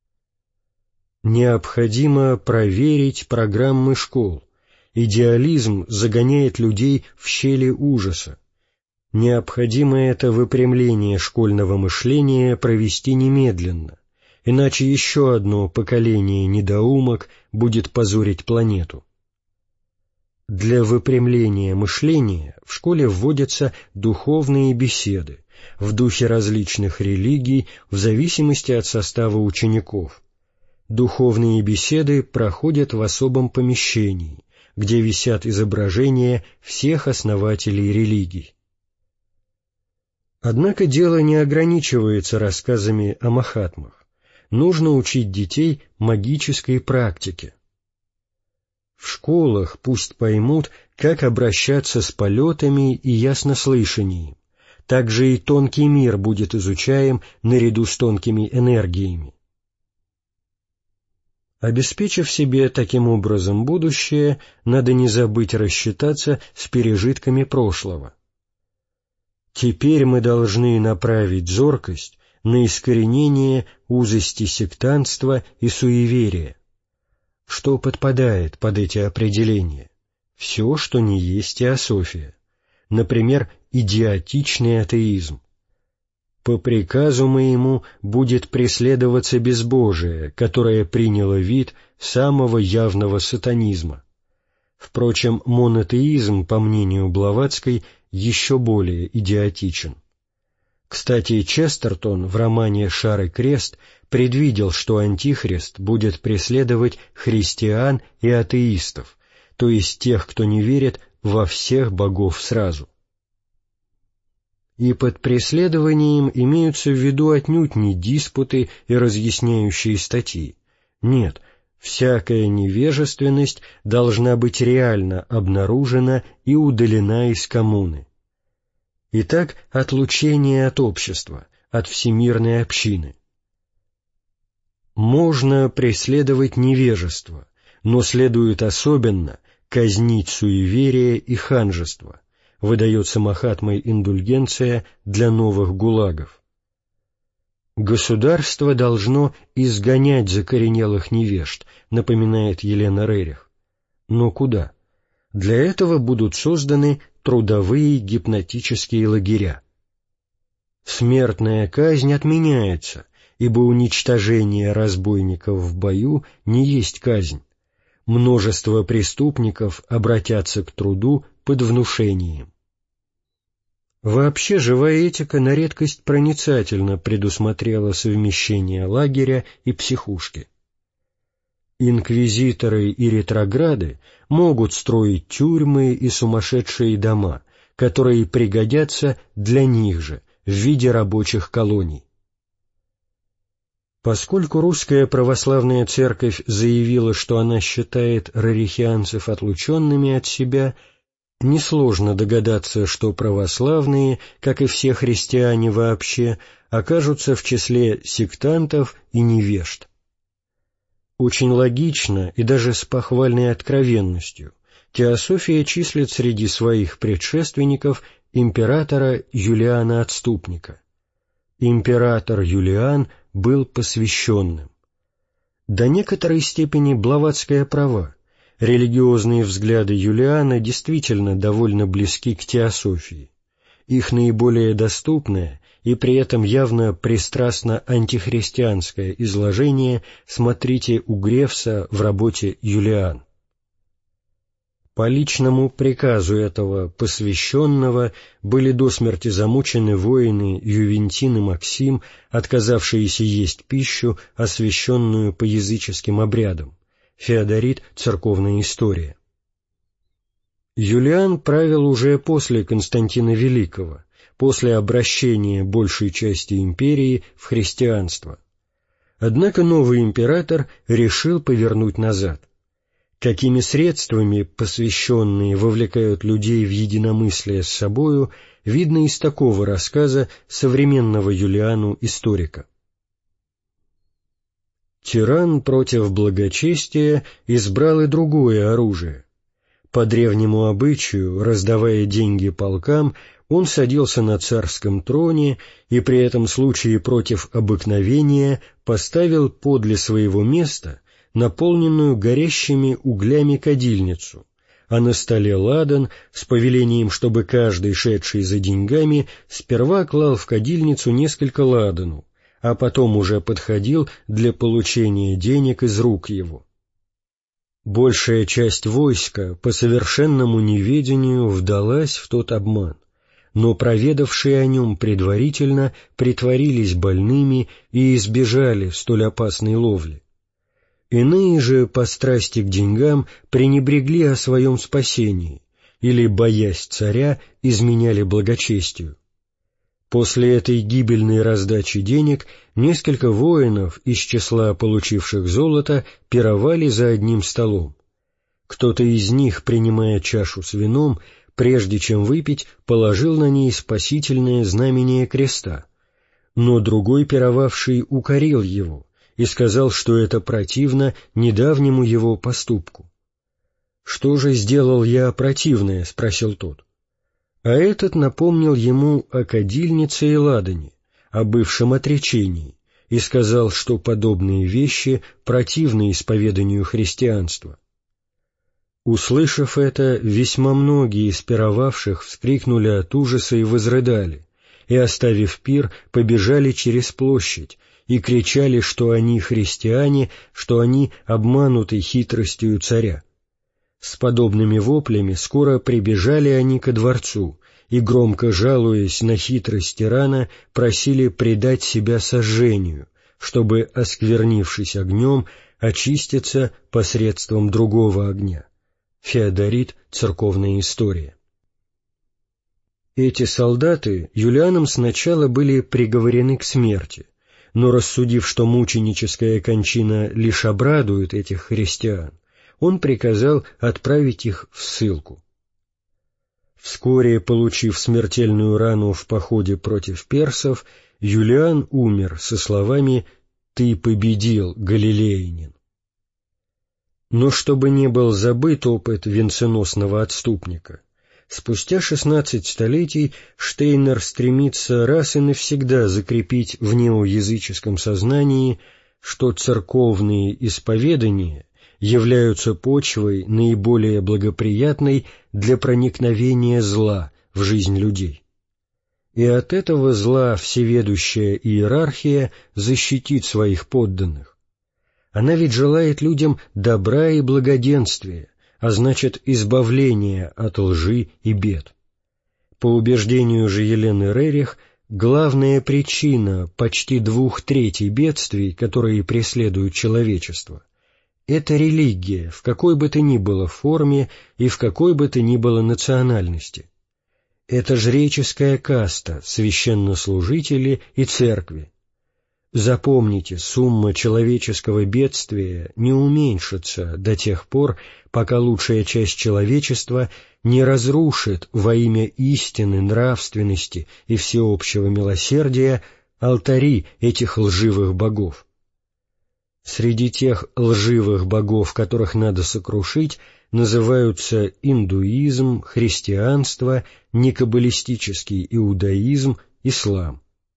Необходимо проверить программы школ. Идеализм загоняет людей в щели ужаса. Необходимо это выпрямление школьного мышления провести немедленно, иначе еще одно поколение недоумок будет позорить планету. Для выпрямления мышления в школе вводятся духовные беседы в духе различных религий в зависимости от состава учеников. Духовные беседы проходят в особом помещении, где висят изображения всех основателей религий. Однако дело не ограничивается рассказами о махатмах. Нужно учить детей магической практике. В школах пусть поймут, как обращаться с полетами и яснослышанием. Также и тонкий мир будет изучаем наряду с тонкими энергиями. Обеспечив себе таким образом будущее, надо не забыть рассчитаться с пережитками прошлого. Теперь мы должны направить зоркость на искоренение узости сектантства и суеверия. Что подпадает под эти определения? Все, что не есть теософия. Например, идиотичный атеизм. По приказу моему будет преследоваться безбожие, которое приняло вид самого явного сатанизма. Впрочем, монотеизм, по мнению Блаватской, еще более идиотичен. Кстати, Честертон в романе «Шар и крест» предвидел, что Антихрист будет преследовать христиан и атеистов, то есть тех, кто не верит во всех богов сразу. И под преследованием имеются в виду отнюдь не диспуты и разъясняющие статьи. Нет, всякая невежественность должна быть реально обнаружена и удалена из коммуны. Итак, отлучение от общества, от всемирной общины. Можно преследовать невежество, но следует особенно казнить суеверие и ханжество. Выдается Махатмой индульгенция для новых гулагов. Государство должно изгонять закоренелых невежд, напоминает Елена Рерих. Но куда? Для этого будут созданы трудовые гипнотические лагеря. Смертная казнь отменяется, ибо уничтожение разбойников в бою не есть казнь. Множество преступников обратятся к труду под внушением. Вообще, живая этика на редкость проницательно предусмотрела совмещение лагеря и психушки. Инквизиторы и ретрограды могут строить тюрьмы и сумасшедшие дома, которые пригодятся для них же в виде рабочих колоний. Поскольку русская православная церковь заявила, что она считает рерихианцев отлученными от себя, несложно догадаться, что православные, как и все христиане вообще, окажутся в числе сектантов и невежд. Очень логично и даже с похвальной откровенностью теософия числит среди своих предшественников императора Юлиана Отступника. Император Юлиан был посвященным. До некоторой степени Блаватская права. Религиозные взгляды Юлиана действительно довольно близки к теософии. Их наиболее доступное и при этом явно пристрастно антихристианское изложение смотрите у Гревса в работе «Юлиан». По личному приказу этого посвященного были до смерти замучены воины Ювентин и Максим, отказавшиеся есть пищу, освященную по языческим обрядам. Феодорит «Церковная история». Юлиан правил уже после Константина Великого, после обращения большей части империи в христианство. Однако новый император решил повернуть назад. Какими средствами посвященные вовлекают людей в единомыслие с собою, видно из такого рассказа современного Юлиану историка. Тиран против благочестия избрал и другое оружие. По древнему обычаю, раздавая деньги полкам, он садился на царском троне и при этом случае против обыкновения поставил подле своего места наполненную горящими углями кадильницу, а на столе ладан с повелением, чтобы каждый, шедший за деньгами, сперва клал в кадильницу несколько ладану, а потом уже подходил для получения денег из рук его. Большая часть войска по совершенному неведению вдалась в тот обман, но проведавшие о нем предварительно притворились больными и избежали столь опасной ловли. Иные же, по страсти к деньгам, пренебрегли о своем спасении или, боясь царя, изменяли благочестию. После этой гибельной раздачи денег несколько воинов из числа получивших золото пировали за одним столом. Кто-то из них, принимая чашу с вином, прежде чем выпить, положил на ней спасительное знамение креста, но другой пировавший укорил его и сказал, что это противно недавнему его поступку. «Что же сделал я противное?» — спросил тот. А этот напомнил ему о кадильнице и ладане, о бывшем отречении, и сказал, что подобные вещи противны исповеданию христианства. Услышав это, весьма многие из пировавших вскрикнули от ужаса и возрыдали, и, оставив пир, побежали через площадь, и кричали, что они христиане, что они обмануты хитростью царя. С подобными воплями скоро прибежали они ко дворцу и, громко жалуясь на хитрость тирана, просили предать себя сожжению, чтобы, осквернившись огнем, очиститься посредством другого огня. Феодорит. Церковная история. Эти солдаты Юлианом сначала были приговорены к смерти, но, рассудив, что мученическая кончина лишь обрадует этих христиан, он приказал отправить их в ссылку. Вскоре, получив смертельную рану в походе против персов, Юлиан умер со словами «Ты победил, галилеянин». Но чтобы не был забыт опыт венценосного отступника, спустя шестнадцать столетий Штейнер стремится раз и навсегда закрепить в неоязыческом сознании, что церковные исповедания являются почвой наиболее благоприятной для проникновения зла в жизнь людей. И от этого зла всеведущая иерархия защитит своих подданных. Она ведь желает людям добра и благоденствия, а значит избавления от лжи и бед. По убеждению же Елены Рерих, главная причина почти двух третей бедствий, которые преследуют человечество, это религия, в какой бы то ни было форме и в какой бы то ни было национальности. Это жреческая каста, священнослужители и церкви. Запомните, сумма человеческого бедствия не уменьшится до тех пор, пока лучшая часть человечества не разрушит во имя истины, нравственности и всеобщего милосердия алтари этих лживых богов. Среди тех лживых богов, которых надо сокрушить, называются индуизм, христианство, некаббалистический иудаизм, ислам.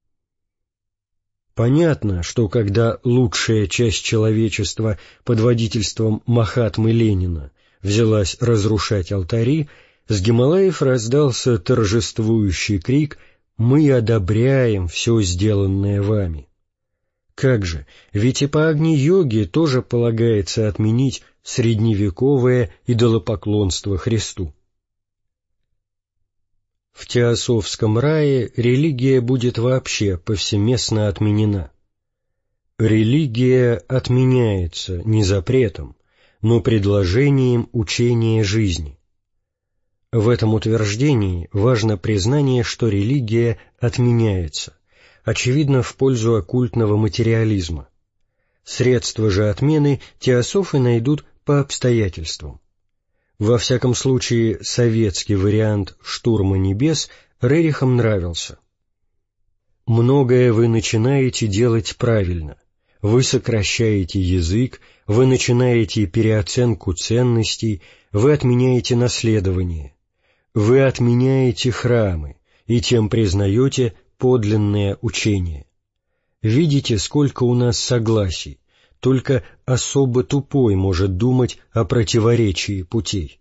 Понятно, что когда лучшая часть человечества под водительством Махатмы Ленина взялась разрушать алтари, с Гималаев раздался торжествующий крик «Мы одобряем все сделанное вами». Как же, ведь и по Агни-йоге тоже полагается отменить средневековое идолопоклонство Христу. В теософском рае религия будет вообще повсеместно отменена. Религия отменяется не запретом, но предложением учения жизни. В этом утверждении важно признание, что религия отменяется, очевидно, в пользу оккультного материализма. Средства же отмены теософы найдут по обстоятельствам. Во всяком случае, советский вариант «Штурма небес» Рерихам нравился. Многое вы начинаете делать правильно. Вы сокращаете язык, вы начинаете переоценку ценностей, вы отменяете наследование, вы отменяете храмы и тем признаете подлинное учение. Видите, сколько у нас согласий, только особо тупой может думать о противоречии путей.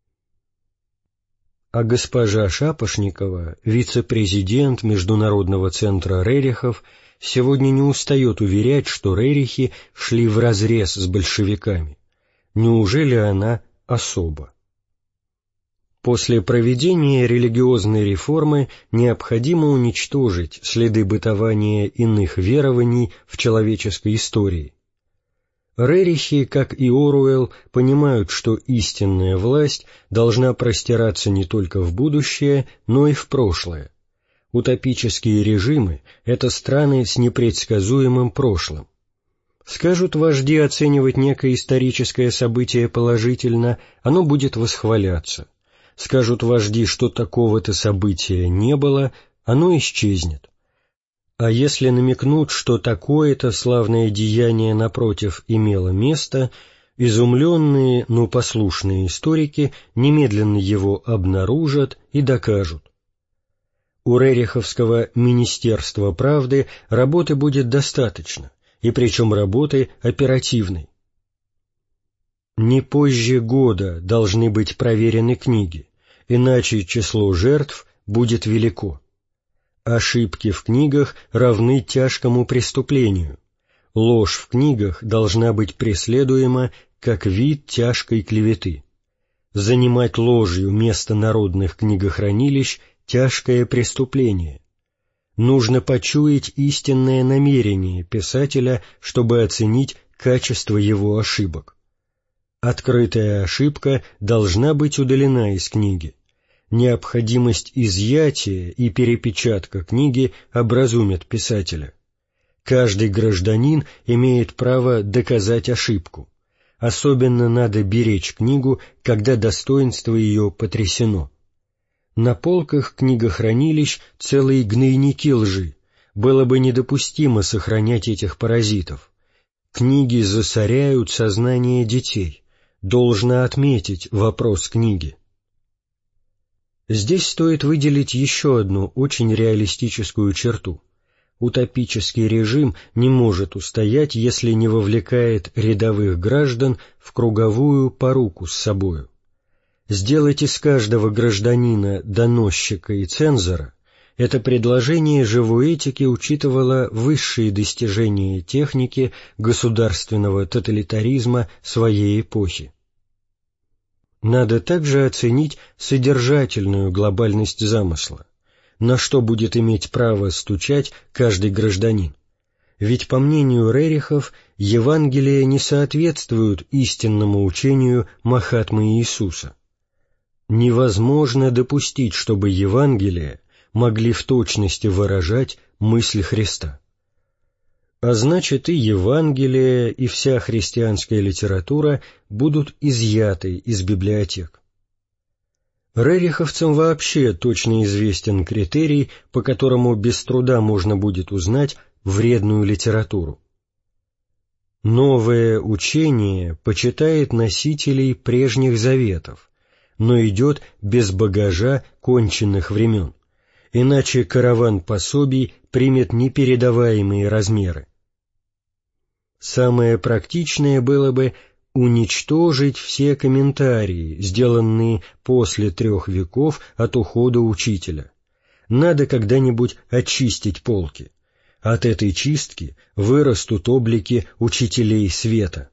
А госпожа Шапошникова, вице-президент Международного центра Рерихов, сегодня не устает уверять, что Рерихи шли вразрез с большевиками. Неужели она особа? После проведения религиозной реформы необходимо уничтожить следы бытования иных верований в человеческой истории. Рерихи, как и Оруэлл, понимают, что истинная власть должна простираться не только в будущее, но и в прошлое. Утопические режимы — это страны с непредсказуемым прошлым. Скажут вожди оценивать некое историческое событие положительно, оно будет восхваляться. Скажут вожди, что такого-то события не было, оно исчезнет. А если намекнут, что такое-то славное деяние, напротив, имело место, изумленные, но послушные историки немедленно его обнаружат и докажут. У Рериховского Министерства правды работы будет достаточно, и причем работы оперативной. Не позже года должны быть проверены книги, иначе число жертв будет велико. Ошибки в книгах равны тяжкому преступлению. Ложь в книгах должна быть преследуема как вид тяжкой клеветы. Занимать ложью место народных книгохранилищ – тяжкое преступление. Нужно почуять истинное намерение писателя, чтобы оценить качество его ошибок. Открытая ошибка должна быть удалена из книги. Необходимость изъятия и перепечатка книги образумят писателя. Каждый гражданин имеет право доказать ошибку. Особенно надо беречь книгу, когда достоинство ее потрясено. На полках книгохранилищ целые гнойники лжи. Было бы недопустимо сохранять этих паразитов. Книги засоряют сознание детей. Должно отметить вопрос книги. Здесь стоит выделить еще одну очень реалистическую черту. Утопический режим не может устоять, если не вовлекает рядовых граждан в круговую поруку с собою. Сделать из каждого гражданина доносчика и цензора — это предложение живой этики учитывало высшие достижения техники государственного тоталитаризма своей эпохи. Надо также оценить содержательную глобальность замысла. На что будет иметь право стучать каждый гражданин? Ведь, по мнению Рерихов, Евангелия не соответствуют истинному учению Махатмы Иисуса. Невозможно допустить, чтобы Евангелия могли в точности выражать мысль Христа. А значит, и Евангелие, и вся христианская литература будут изъяты из библиотек. Рериховцам вообще точно известен критерий, по которому без труда можно будет узнать вредную литературу. Новое учение почитает носителей прежних заветов, но идет без багажа конченных времен, иначе караван пособий примет непередаваемые размеры. Самое практичное было бы уничтожить все комментарии, сделанные после трех веков от ухода учителя. Надо когда-нибудь очистить полки. От этой чистки вырастут облики учителей света.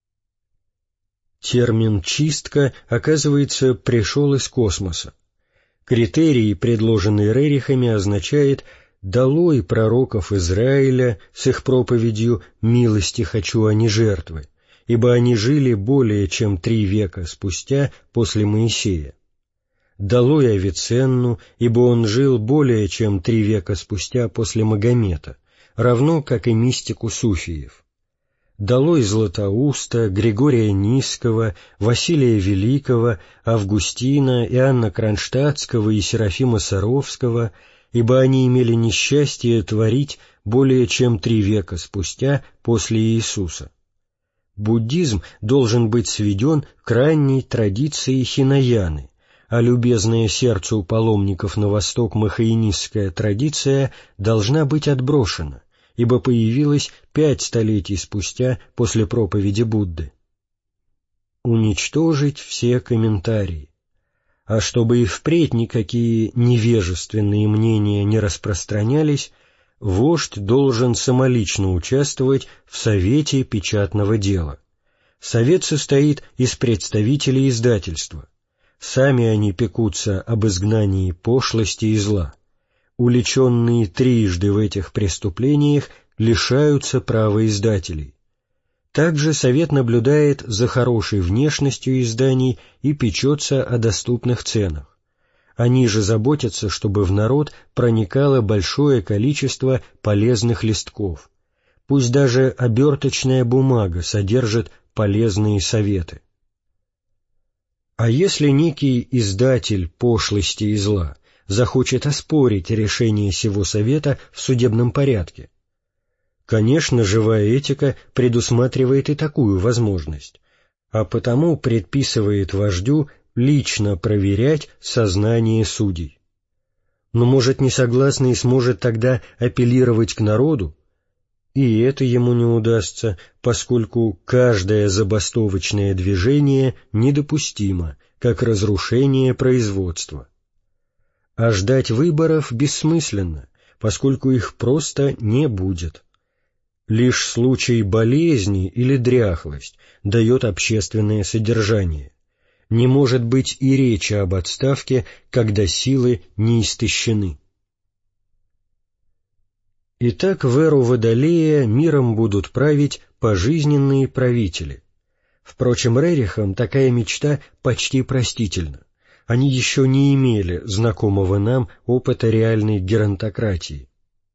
Термин «чистка», оказывается, пришел из космоса. Критерий, предложенный Рерихами, означает «долой пророков Израиля с их проповедью «милости хочу, а не жертвы», ибо они жили более чем три века спустя после Моисея. Долой Авиценну, ибо он жил более чем три века спустя после Магомета, равно как и мистику суфиев. Долой Златоуста, Григория Низкого, Василия Великого, Августина, Иоанна Кронштадтского и Серафима Саровского, ибо они имели несчастье творить более чем три века спустя после Иисуса. Буддизм должен быть сведен к ранней традиции хинаяны, а любезная сердцу паломников на восток махаинистская традиция должна быть отброшена, ибо появилась пять столетий спустя после проповеди Будды. Уничтожить все комментарии. А чтобы и впредь никакие невежественные мнения не распространялись, вождь должен самолично участвовать в совете печатного дела. Совет состоит из представителей издательства. Сами они пекутся об изгнании пошлости и зла. Уличенные трижды в этих преступлениях лишаются права издателей. Также совет наблюдает за хорошей внешностью изданий и печется о доступных ценах. Они же заботятся, чтобы в народ проникало большое количество полезных листков. Пусть даже оберточная бумага содержит полезные советы. А если некий издатель пошлости и зла захочет оспорить решение сего совета в судебном порядке? Конечно, живая этика предусматривает и такую возможность, а потому предписывает вождю лично проверять сознание судей. Но, может, несогласный сможет тогда апеллировать к народу? И это ему не удастся, поскольку каждое забастовочное движение недопустимо, как разрушение производства. А ждать выборов бессмысленно, поскольку их просто не будет. Лишь случай болезни или дряхлость дает общественное содержание. Не может быть и речи об отставке, когда силы не истощены. Итак, в эру Водолея миром будут править пожизненные правители. Впрочем, Рерихам такая мечта почти простительна. Они еще не имели знакомого нам опыта реальной геронтократии.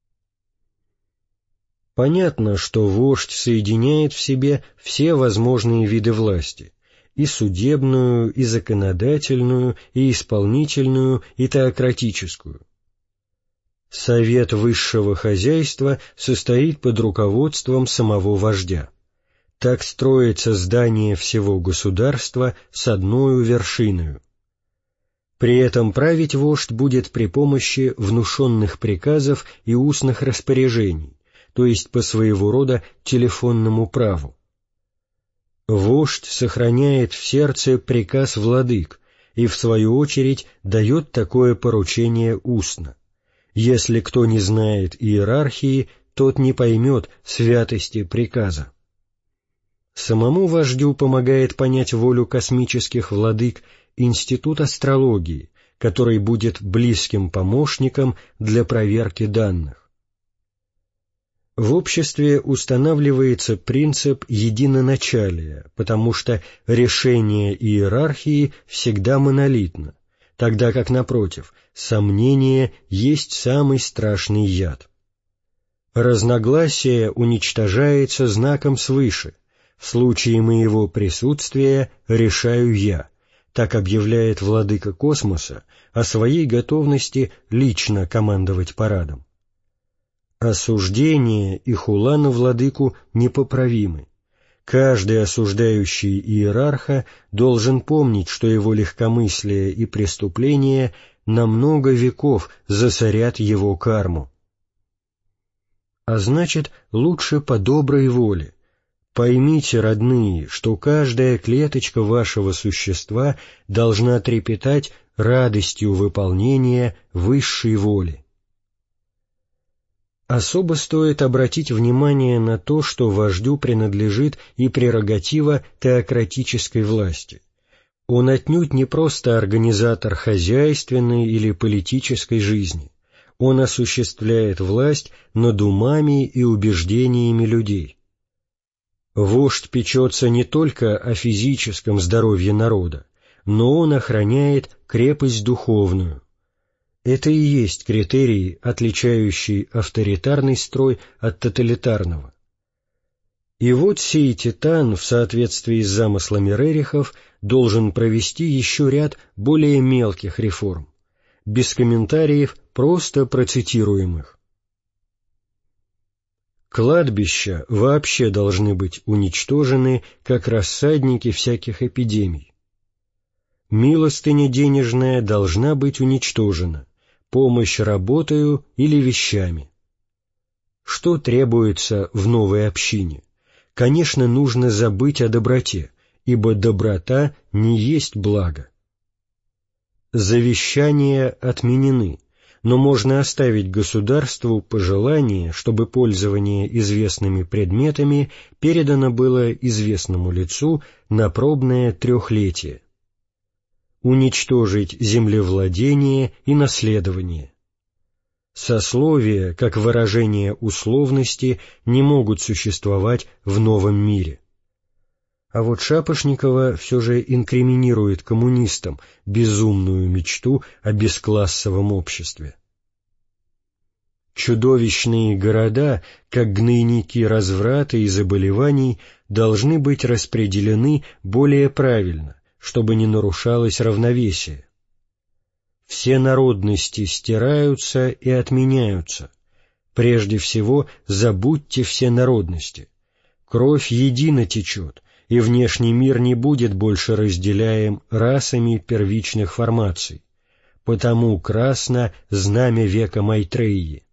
Понятно, что вождь соединяет в себе все возможные виды власти — и судебную, и законодательную, и исполнительную, и теократическую. Совет высшего хозяйства состоит под руководством самого вождя. Так строится здание всего государства с одною вершиною. При этом править вождь будет при помощи внушенных приказов и устных распоряжений, то есть по своего рода телефонному праву. Вождь сохраняет в сердце приказ владык и, в свою очередь, дает такое поручение устно. Если кто не знает иерархии, тот не поймет святости приказа. Самому вождю помогает понять волю космических владык институт астрологии, который будет близким помощником для проверки данных. В обществе устанавливается принцип единоначалия, потому что решение иерархии всегда монолитно, тогда как, напротив, сомнение есть самый страшный яд. Разногласие уничтожается знаком свыше. В случае моего присутствия решаю я, так объявляет владыка космоса о своей готовности лично командовать парадом. Осуждение и хула на владыку непоправимы. Каждый осуждающий иерарха должен помнить, что его легкомыслие и преступления на много веков засорят его карму. А значит, лучше по доброй воле. Поймите, родные, что каждая клеточка вашего существа должна трепетать радостью выполнения высшей воли. Особо стоит обратить внимание на то, что вождю принадлежит и прерогатива теократической власти. Он отнюдь не просто организатор хозяйственной или политической жизни. Он осуществляет власть над умами и убеждениями людей. Вождь печется не только о физическом здоровье народа, но он охраняет крепость духовную. Это и есть критерий, отличающий авторитарный строй от тоталитарного. И вот сей титан, в соответствии с замыслами Рерихов, должен провести еще ряд более мелких реформ, без комментариев, просто процитируемых. Кладбища вообще должны быть уничтожены, как рассадники всяких эпидемий. Милостыня денежная должна быть уничтожена, помощь работою или вещами. Что требуется в новой общине? Конечно, нужно забыть о доброте, ибо доброта не есть благо. Завещания отменены, но можно оставить государству пожелание, чтобы пользование известными предметами передано было известному лицу на пробное трехлетие. Уничтожить землевладение и наследование. Сословия, как выражение условности, не могут существовать в новом мире. А вот Шапошникова все же инкриминирует коммунистам безумную мечту о бесклассовом обществе. Чудовищные города, как гнойники разврата и заболеваний, должны быть распределены более правильно, чтобы не нарушалось равновесие. Все народности стираются и отменяются. Прежде всего, забудьте все народности. Кровь едино течет, и внешний мир не будет больше разделяем расами первичных формаций. Потому красно знамя века Майтреи.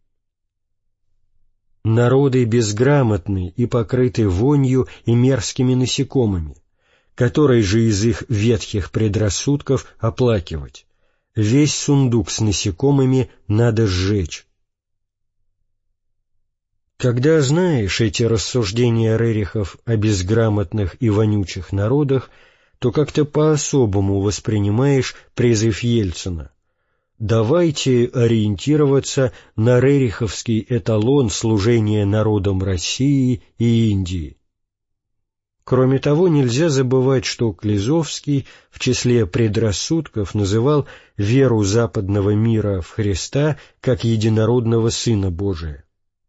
Народы безграмотны и покрыты вонью и мерзкими насекомыми. Который же из их ветхих предрассудков оплакивать? Весь сундук с насекомыми надо сжечь. Когда знаешь эти рассуждения Рерихов о безграмотных и вонючих народах, то как-то по-особому воспринимаешь призыв Ельцина. Давайте ориентироваться на рериховский эталон служения народам России и Индии. Кроме того, нельзя забывать, что Клизовский в числе предрассудков называл веру западного мира в Христа как единородного Сына Божия.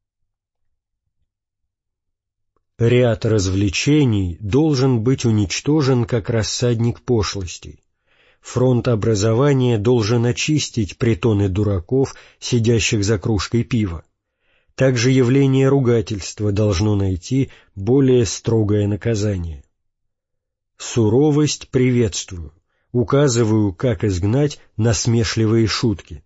Ряд развлечений должен быть уничтожен как рассадник пошлостей. Фронт образования должен очистить притоны дураков, сидящих за кружкой пива. Также явление ругательства должно найти более строгое наказание. Суровость приветствую, указываю, как изгнать насмешливые шутки.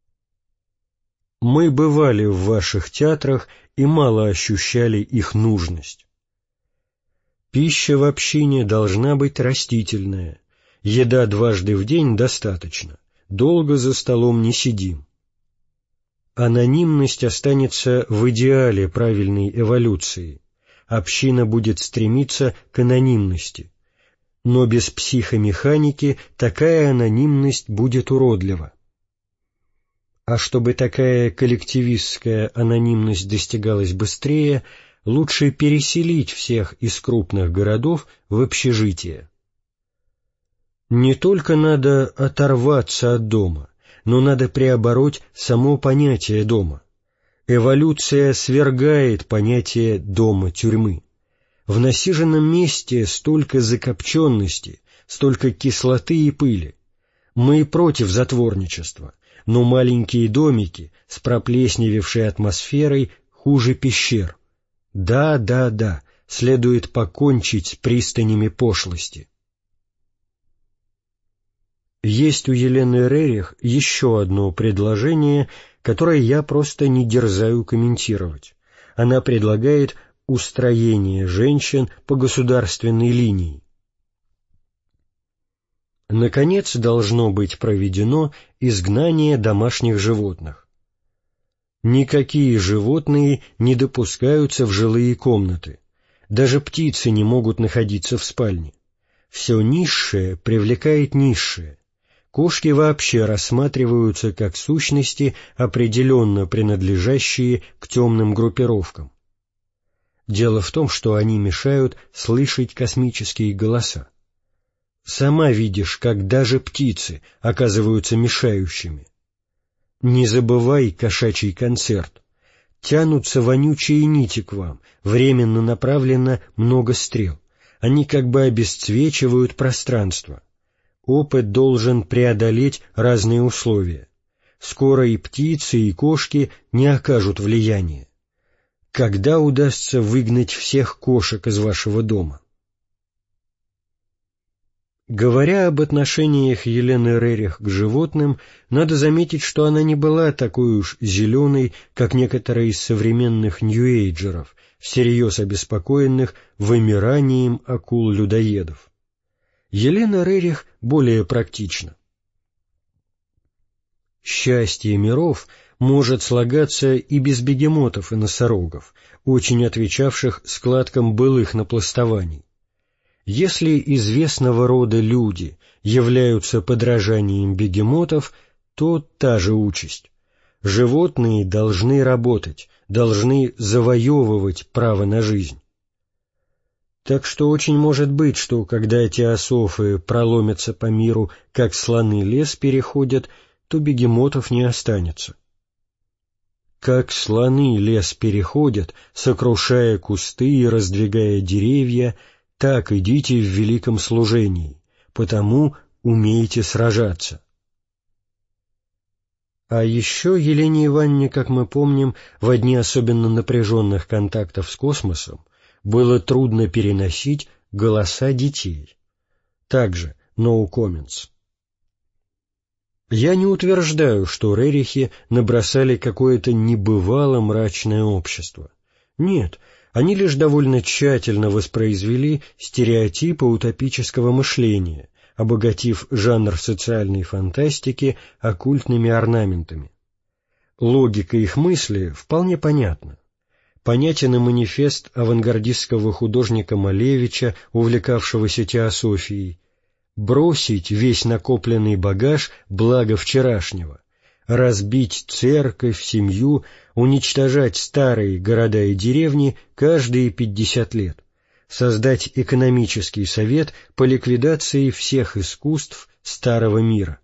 Мы бывали в ваших театрах и мало ощущали их нужность. Пища в общине должна быть растительная. Еда дважды в день достаточно. Долго за столом не сидим. Анонимность останется в идеале правильной эволюции. Община будет стремиться к анонимности. Но без психомеханики такая анонимность будет уродлива. А чтобы такая коллективистская анонимность достигалась быстрее, лучше переселить всех из крупных городов в общежитие. Не только надо оторваться от дома, но надо преобороть само понятие дома. Эволюция свергает понятие дома-тюрьмы. В насиженном месте столько закопченности, столько кислоты и пыли. Мы против затворничества, но маленькие домики с проплесневевшей атмосферой хуже пещер. Да, да, да, следует покончить с пристанями пошлости. Есть у Елены Рерих еще одно предложение, которое я просто не дерзаю комментировать. Она предлагает устроение женщин по государственной линии. Наконец, должно быть проведено изгнание домашних животных. Никакие животные не допускаются в жилые комнаты. Даже птицы не могут находиться в спальне. Все низшее привлекает низшее. Кошки вообще рассматриваются как сущности, определенно принадлежащие к темным группировкам. Дело в том, что они мешают слышать космические голоса. Сама видишь, как даже птицы оказываются мешающими. Не забывай кошачий концерт. Тянутся вонючие нити к вам, временно направлено много стрел. Они как бы обесцвечивают пространство. Опыт должен преодолеть разные условия. Скоро и птицы, и кошки не окажут влияния. Когда удастся выгнать всех кошек из вашего дома? Говоря об отношениях Елены Рерих к животным, надо заметить, что она не была такой уж зеленой, как некоторые из современных нью-эйджеров, всерьез обеспокоенных вымиранием акул-людоедов. Елена Рерих более практична. Счастье миров может слагаться и без бегемотов и носорогов, очень отвечавших складкам былых напластований. Если известного рода люди являются подражанием бегемотов, то та же участь. Животные должны работать, должны завоевывать право на жизнь. Так что очень может быть, что когда теософы проломятся по миру, как слоны лес переходят, то бегемотов не останется. Как слоны лес переходят, сокрушая кусты и раздвигая деревья, так идите в великом служении, потому умейте сражаться. А еще Елене Ивановне, как мы помним, в дни особенно напряженных контактов с космосом было трудно переносить голоса детей. Также no comments. Я не утверждаю, что Рерихи набросали какое-то небывало мрачное общество. Нет, они лишь довольно тщательно воспроизвели стереотипы утопического мышления, обогатив жанр социальной фантастики оккультными орнаментами. Логика их мысли вполне понятна. Понятен и манифест авангардистского художника Малевича, увлекавшегося теософией, бросить весь накопленный багаж блага вчерашнего, разбить церковь, семью, уничтожать старые города и деревни каждые пятьдесят лет, создать экономический совет по ликвидации всех искусств старого мира.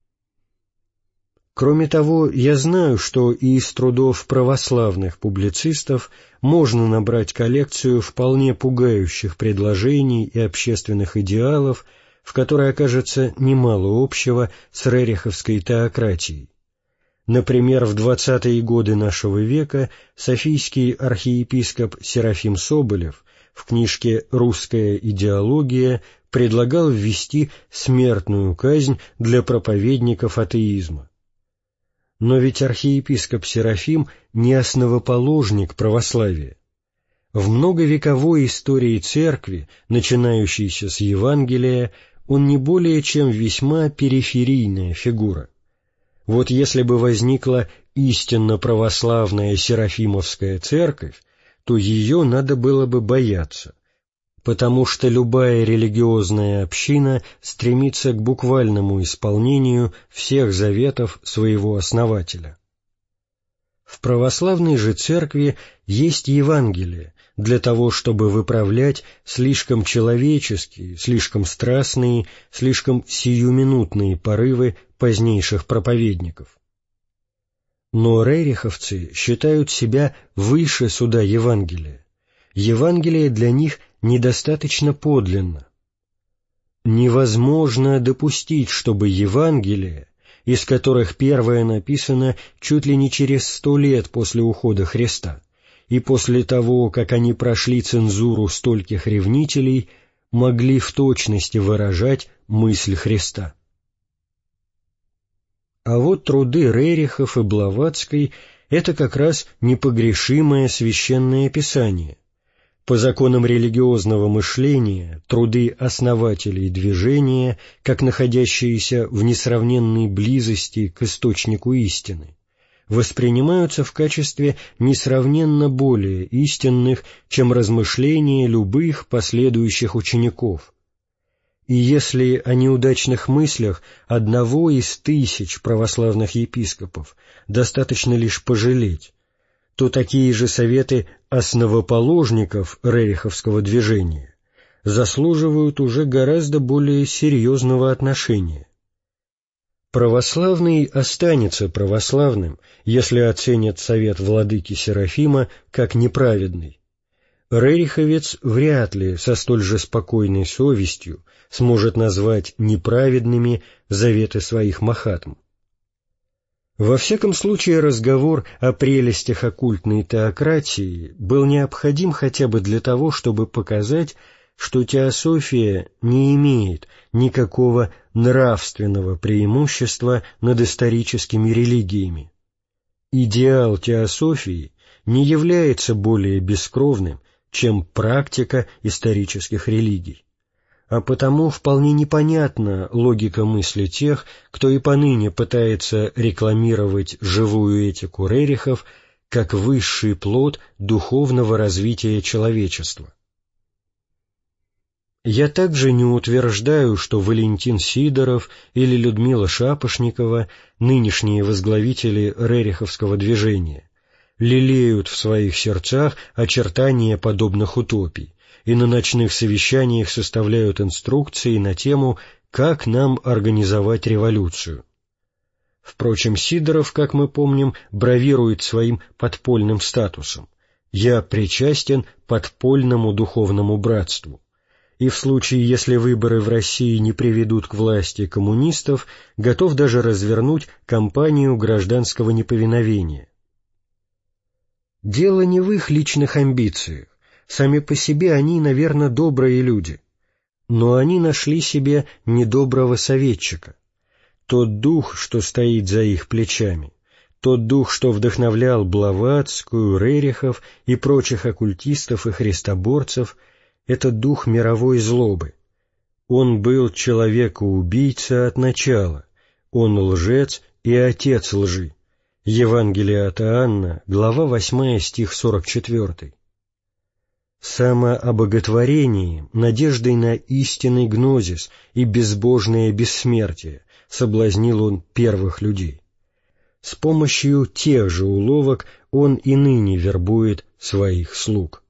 Кроме того, я знаю, что и из трудов православных публицистов можно набрать коллекцию вполне пугающих предложений и общественных идеалов, в которой окажется немало общего с рериховской теократией. Например, в двадцатые годы нашего века софийский архиепископ Серафим Соболев в книжке «Русская идеология» предлагал ввести смертную казнь для проповедников атеизма. Но ведь архиепископ Серафим не основоположник православия. В многовековой истории Церкви, начинающейся с Евангелия, он не более чем весьма периферийная фигура. Вот если бы возникла истинно православная Серафимовская церковь, то ее надо было бы бояться, потому что любая религиозная община стремится к буквальному исполнению всех заветов своего основателя. В православной же церкви есть Евангелие для того, чтобы выправлять слишком человеческие, слишком страстные, слишком сиюминутные порывы позднейших проповедников. Но рериховцы считают себя выше суда Евангелия. Евангелие для них недостаточно подлинно. Невозможно допустить, чтобы Евангелие, из которых первое написано чуть ли не через сто лет после ухода Христа, и после того, как они прошли цензуру стольких ревнителей, могли в точности выражать мысль Христа. А вот труды Рерихов и Блаватской — это как раз непогрешимое священное писание. По законам религиозного мышления труды основателей движения, как находящиеся в несравненной близости к источнику истины, воспринимаются в качестве несравненно более истинных, чем размышления любых последующих учеников. И если о неудачных мыслях одного из тысяч православных епископов достаточно лишь пожалеть, то такие же советы основоположников рериховского движения заслуживают уже гораздо более серьезного отношения. Православный останется православным, если оценит совет владыки Серафима как неправедный. Рериховец вряд ли со столь же спокойной совестью сможет назвать неправедными заветы своих махатм. Во всяком случае, разговор о прелестях оккультной теократии был необходим хотя бы для того, чтобы показать, что теософия не имеет никакого нравственного преимущества над историческими религиями. Идеал теософии не является более бескровным, чем практика исторических религий. А потому вполне непонятна логика мысли тех, кто и поныне пытается рекламировать живую этику Рерихов как высший плод духовного развития человечества. Я также не утверждаю, что Валентин Сидоров или Людмила Шапошникова, нынешние возглавители рериховского движения, лелеют в своих сердцах очертания подобных утопий и на ночных совещаниях составляют инструкции на тему «Как нам организовать революцию?». Впрочем, Сидоров, как мы помним, бравирует своим подпольным статусом «Я причастен подпольному духовному братству». И в случае, если выборы в России не приведут к власти коммунистов, готов даже развернуть кампанию гражданского неповиновения. Дело не в их личных амбициях. Сами по себе они, наверное, добрые люди. Но они нашли себе недоброго советчика. Тот дух, что стоит за их плечами, тот дух, что вдохновлял Блаватскую, Рерихов и прочих оккультистов и христоборцев, это дух мировой злобы. Он был человека-убийца от начала, он лжец и отец лжи. Евангелие от Иоанна, глава восьмая, стих сорок четвёртый. самообоготворением, надеждой на истинный гнозис и безбожное бессмертие соблазнил он первых людей. С помощью тех же уловок он и ныне вербует своих слуг.